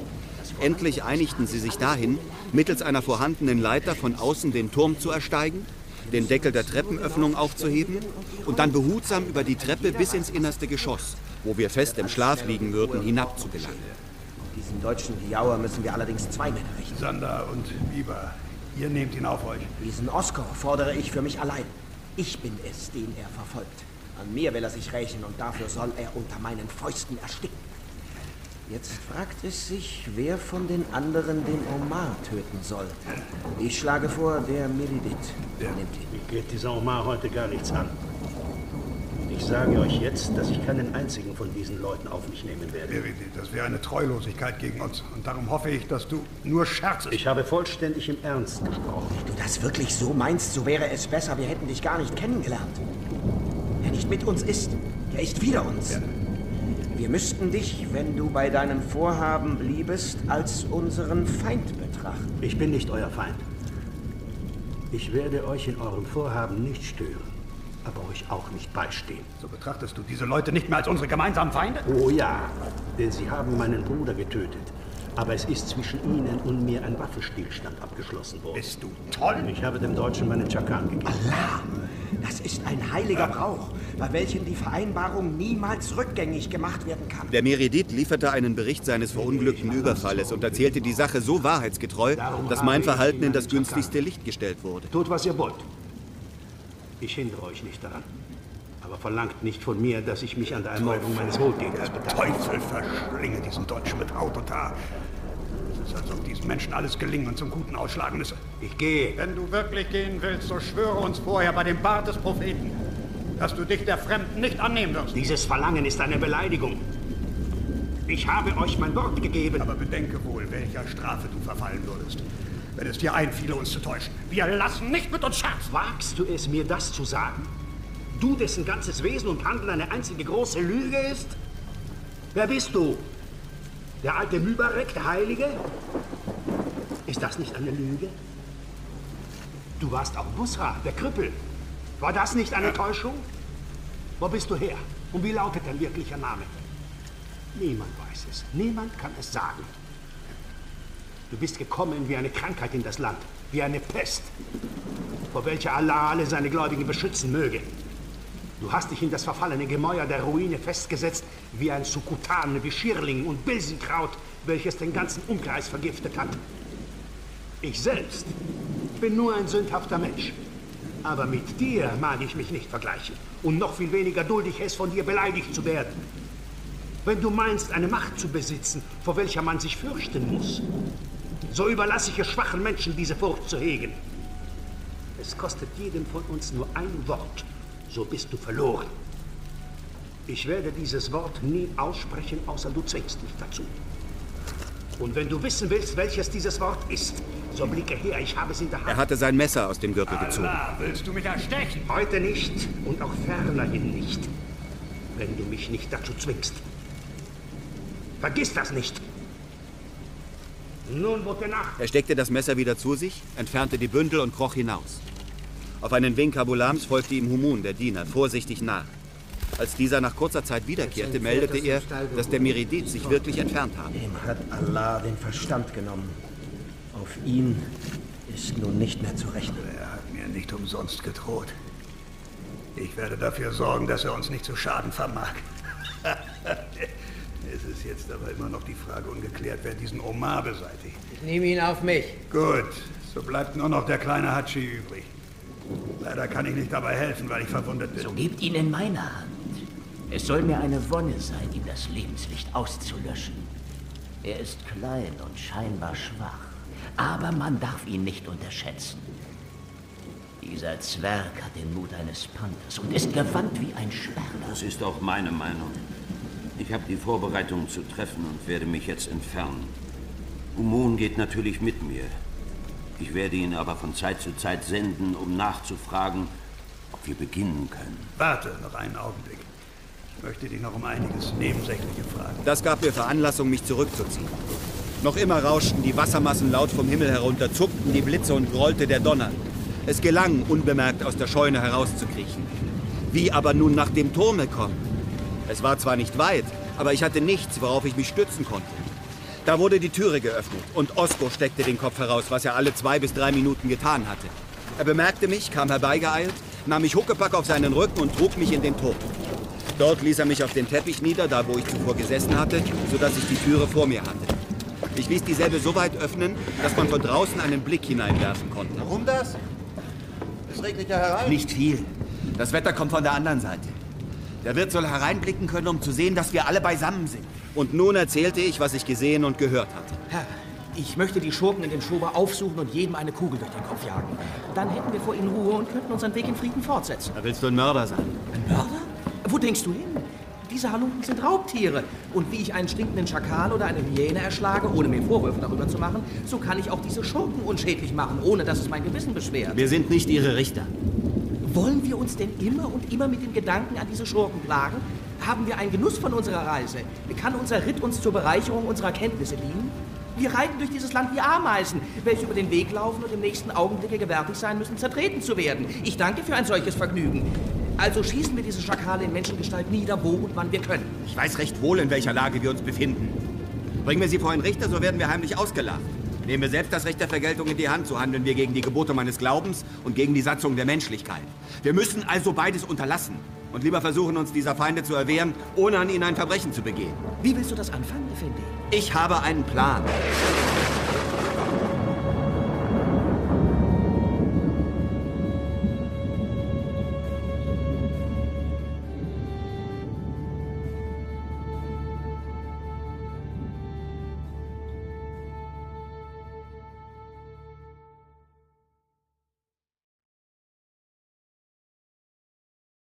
Endlich einigten sie sich dahin, mittels einer vorhandenen Leiter von außen den Turm zu ersteigen, den Deckel der Treppenöffnung aufzuheben und dann behutsam über die Treppe bis ins innerste Geschoss, wo wir fest im Schlaf liegen würden, hinabzugelangen. Diesen deutschen Diauer müssen wir allerdings 2 Männer richten. Sander und Biber, ihr nehmt ihn auf euch. Diesen Oskar fordere ich für mich allein. Ich bin es, den er verfolgt. An mir will er sich rächen und dafür soll er unter meinen Fäusten ersticken. Jetzt fragt es sich, wer von den anderen den Omar töten soll. Ich schlage vor, der Meridit nimmt ihn. Mir geht dieser Omar heute gar nichts an. Ich sage euch jetzt, dass ich keinen einzigen von diesen Leuten auf mich nehmen werde. Meridit, das wäre eine Treulosigkeit gegen uns. Und darum hoffe ich, dass du nur scherzest. Ich habe vollständig im Ernst gesprochen. Wenn du das wirklich so meinst, so wäre es besser, wir hätten dich gar nicht kennengelernt. Wer nicht mit uns ist, der ist wider uns. Ja. Wir müssten dich, wenn du bei deinem Vorhaben bliebest, als unseren Feind betrachten. Ich bin nicht euer Feind. Ich werde euch in eurem Vorhaben nicht stören, aber euch auch nicht beistehen. So betrachtest du diese Leute nicht mehr als unsere gemeinsamen Feinde? Oh ja, denn sie haben meinen Bruder getötet. Aber es ist zwischen ihnen und mir ein Waffenstillstand abgeschlossen worden. Bist du toll? Ich habe dem Deutschen meinen Chakan gegeben. Allah! Das ist ein heiliger Brauch, bei welchem die Vereinbarung niemals rückgängig gemacht werden kann. Der Meridit lieferte einen Bericht seines verunglückten Überfalles und erzählte die Sache so wahrheitsgetreu, dass mein Verhalten in das günstigste Licht gestellt wurde. Tut, was ihr wollt. Ich hindere euch nicht daran. Aber verlangt nicht von mir, dass ich mich an der Ermordung meines Wohltäters beteilige. Teufel verschlinge diesen Deutschen mit Haut und Haar. Es ist, als ob diesen Menschen alles gelingen und zum Guten ausschlagen müsse. Ich gehe. Wenn du wirklich gehen willst, so schwöre uns vorher bei dem Bart des Propheten, dass du dich der Fremden nicht annehmen wirst. Dieses Verlangen ist eine Beleidigung. Ich habe euch mein Wort gegeben. Aber bedenke wohl, welcher Strafe du verfallen würdest, wenn es dir einfiele, uns zu täuschen. Wir lassen nicht mit uns scherzen. Wagst du es, mir das zu sagen? Du, dessen ganzes Wesen und Handeln eine einzige große Lüge ist? Wer bist du? Der alte Mübarek, der Heilige? Ist das nicht eine Lüge? Du warst auch Busra, der Krüppel. War das nicht eine Täuschung? Wo bist du her? Und wie lautet dein wirklicher Name? Niemand weiß es. Niemand kann es sagen. Du bist gekommen wie eine Krankheit in das Land, wie eine Pest, vor welcher Allah alle seine Gläubigen beschützen möge. Du hast dich in das verfallene Gemäuer der Ruine festgesetzt, wie ein Sukutan, wie Schirling und Bilsenkraut, welches den ganzen Umkreis vergiftet hat. Ich selbst bin nur ein sündhafter Mensch. Aber mit dir mag ich mich nicht vergleichen. Und noch viel weniger dulde ich es, von dir beleidigt zu werden. Wenn du meinst, eine Macht zu besitzen, vor welcher man sich fürchten muss, so überlasse ich es schwachen Menschen, diese Furcht zu hegen. Es kostet jedem von uns nur ein Wort, so bist du verloren. Ich werde dieses Wort nie aussprechen, außer du zwingst mich dazu. Und wenn du wissen willst, welches dieses Wort ist, so blicke her, ich habe es in der Hand. Er hatte sein Messer aus dem Gürtel gezogen. Allah, willst du mich erstechen? Heute nicht und auch fernerhin nicht, wenn du mich nicht dazu zwingst. Vergiss das nicht. Nun, gute Nacht. Er steckte das Messer wieder zu sich, entfernte die Bündel und kroch hinaus. Auf einen Wink Kabulams folgte ihm Humun, der Diener, vorsichtig nach. Als dieser nach kurzer Zeit wiederkehrte, meldete er, dass der Meridit sich wirklich entfernt habe. Dem hat Allah den Verstand genommen. Auf ihn ist nun nicht mehr zu rechnen. Er hat mir nicht umsonst gedroht. Ich werde dafür sorgen, dass er uns nicht zu schaden vermag. Es ist jetzt aber immer noch die Frage ungeklärt, wer diesen Omar beseitigt. Ich nehme ihn auf mich. Gut, so bleibt nur noch der kleine Hatschi übrig. Leider kann ich nicht dabei helfen, weil ich verwundet bin. So gebt ihn in meine Hand. Es soll mir eine Wonne sein, ihm das Lebenslicht auszulöschen. Er ist klein und scheinbar schwach, aber man darf ihn nicht unterschätzen. Dieser Zwerg hat den Mut eines Panthers und ist gewandt wie ein Schwerter. Das ist auch meine Meinung. Ich habe die Vorbereitungen zu treffen und werde mich jetzt entfernen. Humun geht natürlich mit mir. Ich werde ihn aber von Zeit zu Zeit senden, um nachzufragen, ob wir beginnen können. Warte noch einen Augenblick. Ich möchte dich noch um einiges Nebensächliche fragen. Das gab mir Veranlassung, mich zurückzuziehen. Noch immer rauschten die Wassermassen laut vom Himmel herunter, zuckten die Blitze und grollte der Donner. Es gelang, unbemerkt aus der Scheune herauszukriechen. Wie aber nun nach dem Turme kommen? Es war zwar nicht weit, aber ich hatte nichts, worauf ich mich stützen konnte. Da wurde die Türe geöffnet und Osko steckte den Kopf heraus, was er alle 2 bis 3 Minuten getan hatte. Er bemerkte mich, kam herbeigeeilt, nahm mich huckepack auf seinen Rücken und trug mich in den Turm. Dort ließ er mich auf den Teppich nieder, da wo ich zuvor gesessen hatte, sodass ich die Türe vor mir hatte. Ich ließ dieselbe so weit öffnen, dass man von draußen einen Blick hineinwerfen konnte. Warum das? Es regnet ja herein. Nicht viel. Das Wetter kommt von der anderen Seite. Der Wirt soll hereinblicken können, um zu sehen, dass wir alle beisammen sind. Und nun erzählte ich, was ich gesehen und gehört hatte. Herr, ich möchte die Schurken in dem Schober aufsuchen und jedem eine Kugel durch den Kopf jagen. Dann hätten wir vor ihnen Ruhe und könnten unseren Weg in Frieden fortsetzen. Da willst du ein Mörder sein? Ein Mörder? Wo denkst du hin? Diese Halunken sind Raubtiere. Und wie ich einen stinkenden Schakal oder eine Hyäne erschlage, ohne mir Vorwürfe darüber zu machen, so kann ich auch diese Schurken unschädlich machen, ohne dass es mein Gewissen beschwert. Wir sind nicht ihre Richter. Wollen wir uns denn immer und immer mit den Gedanken an diese Schurken plagen? Haben wir einen Genuss von unserer Reise? Kann unser Ritt uns zur Bereicherung unserer Kenntnisse dienen? Wir reiten durch dieses Land wie Ameisen, welche über den Weg laufen und im nächsten Augenblicke gewärtig sein müssen, zertreten zu werden. Ich danke für ein solches Vergnügen. Also schießen wir diese Schakale in Menschengestalt nieder, wo und wann wir können. Ich weiß recht wohl, in welcher Lage wir uns befinden. Bringen wir sie vor einen Richter, so werden wir heimlich ausgelacht. Nehmen wir selbst das Recht der Vergeltung in die Hand, so handeln wir gegen die Gebote meines Glaubens und gegen die Satzung der Menschlichkeit. Wir müssen also beides unterlassen und lieber versuchen, uns dieser Feinde zu erwehren, ohne an ihnen ein Verbrechen zu begehen. Wie willst du das anfangen, Effendi? Ich habe einen Plan.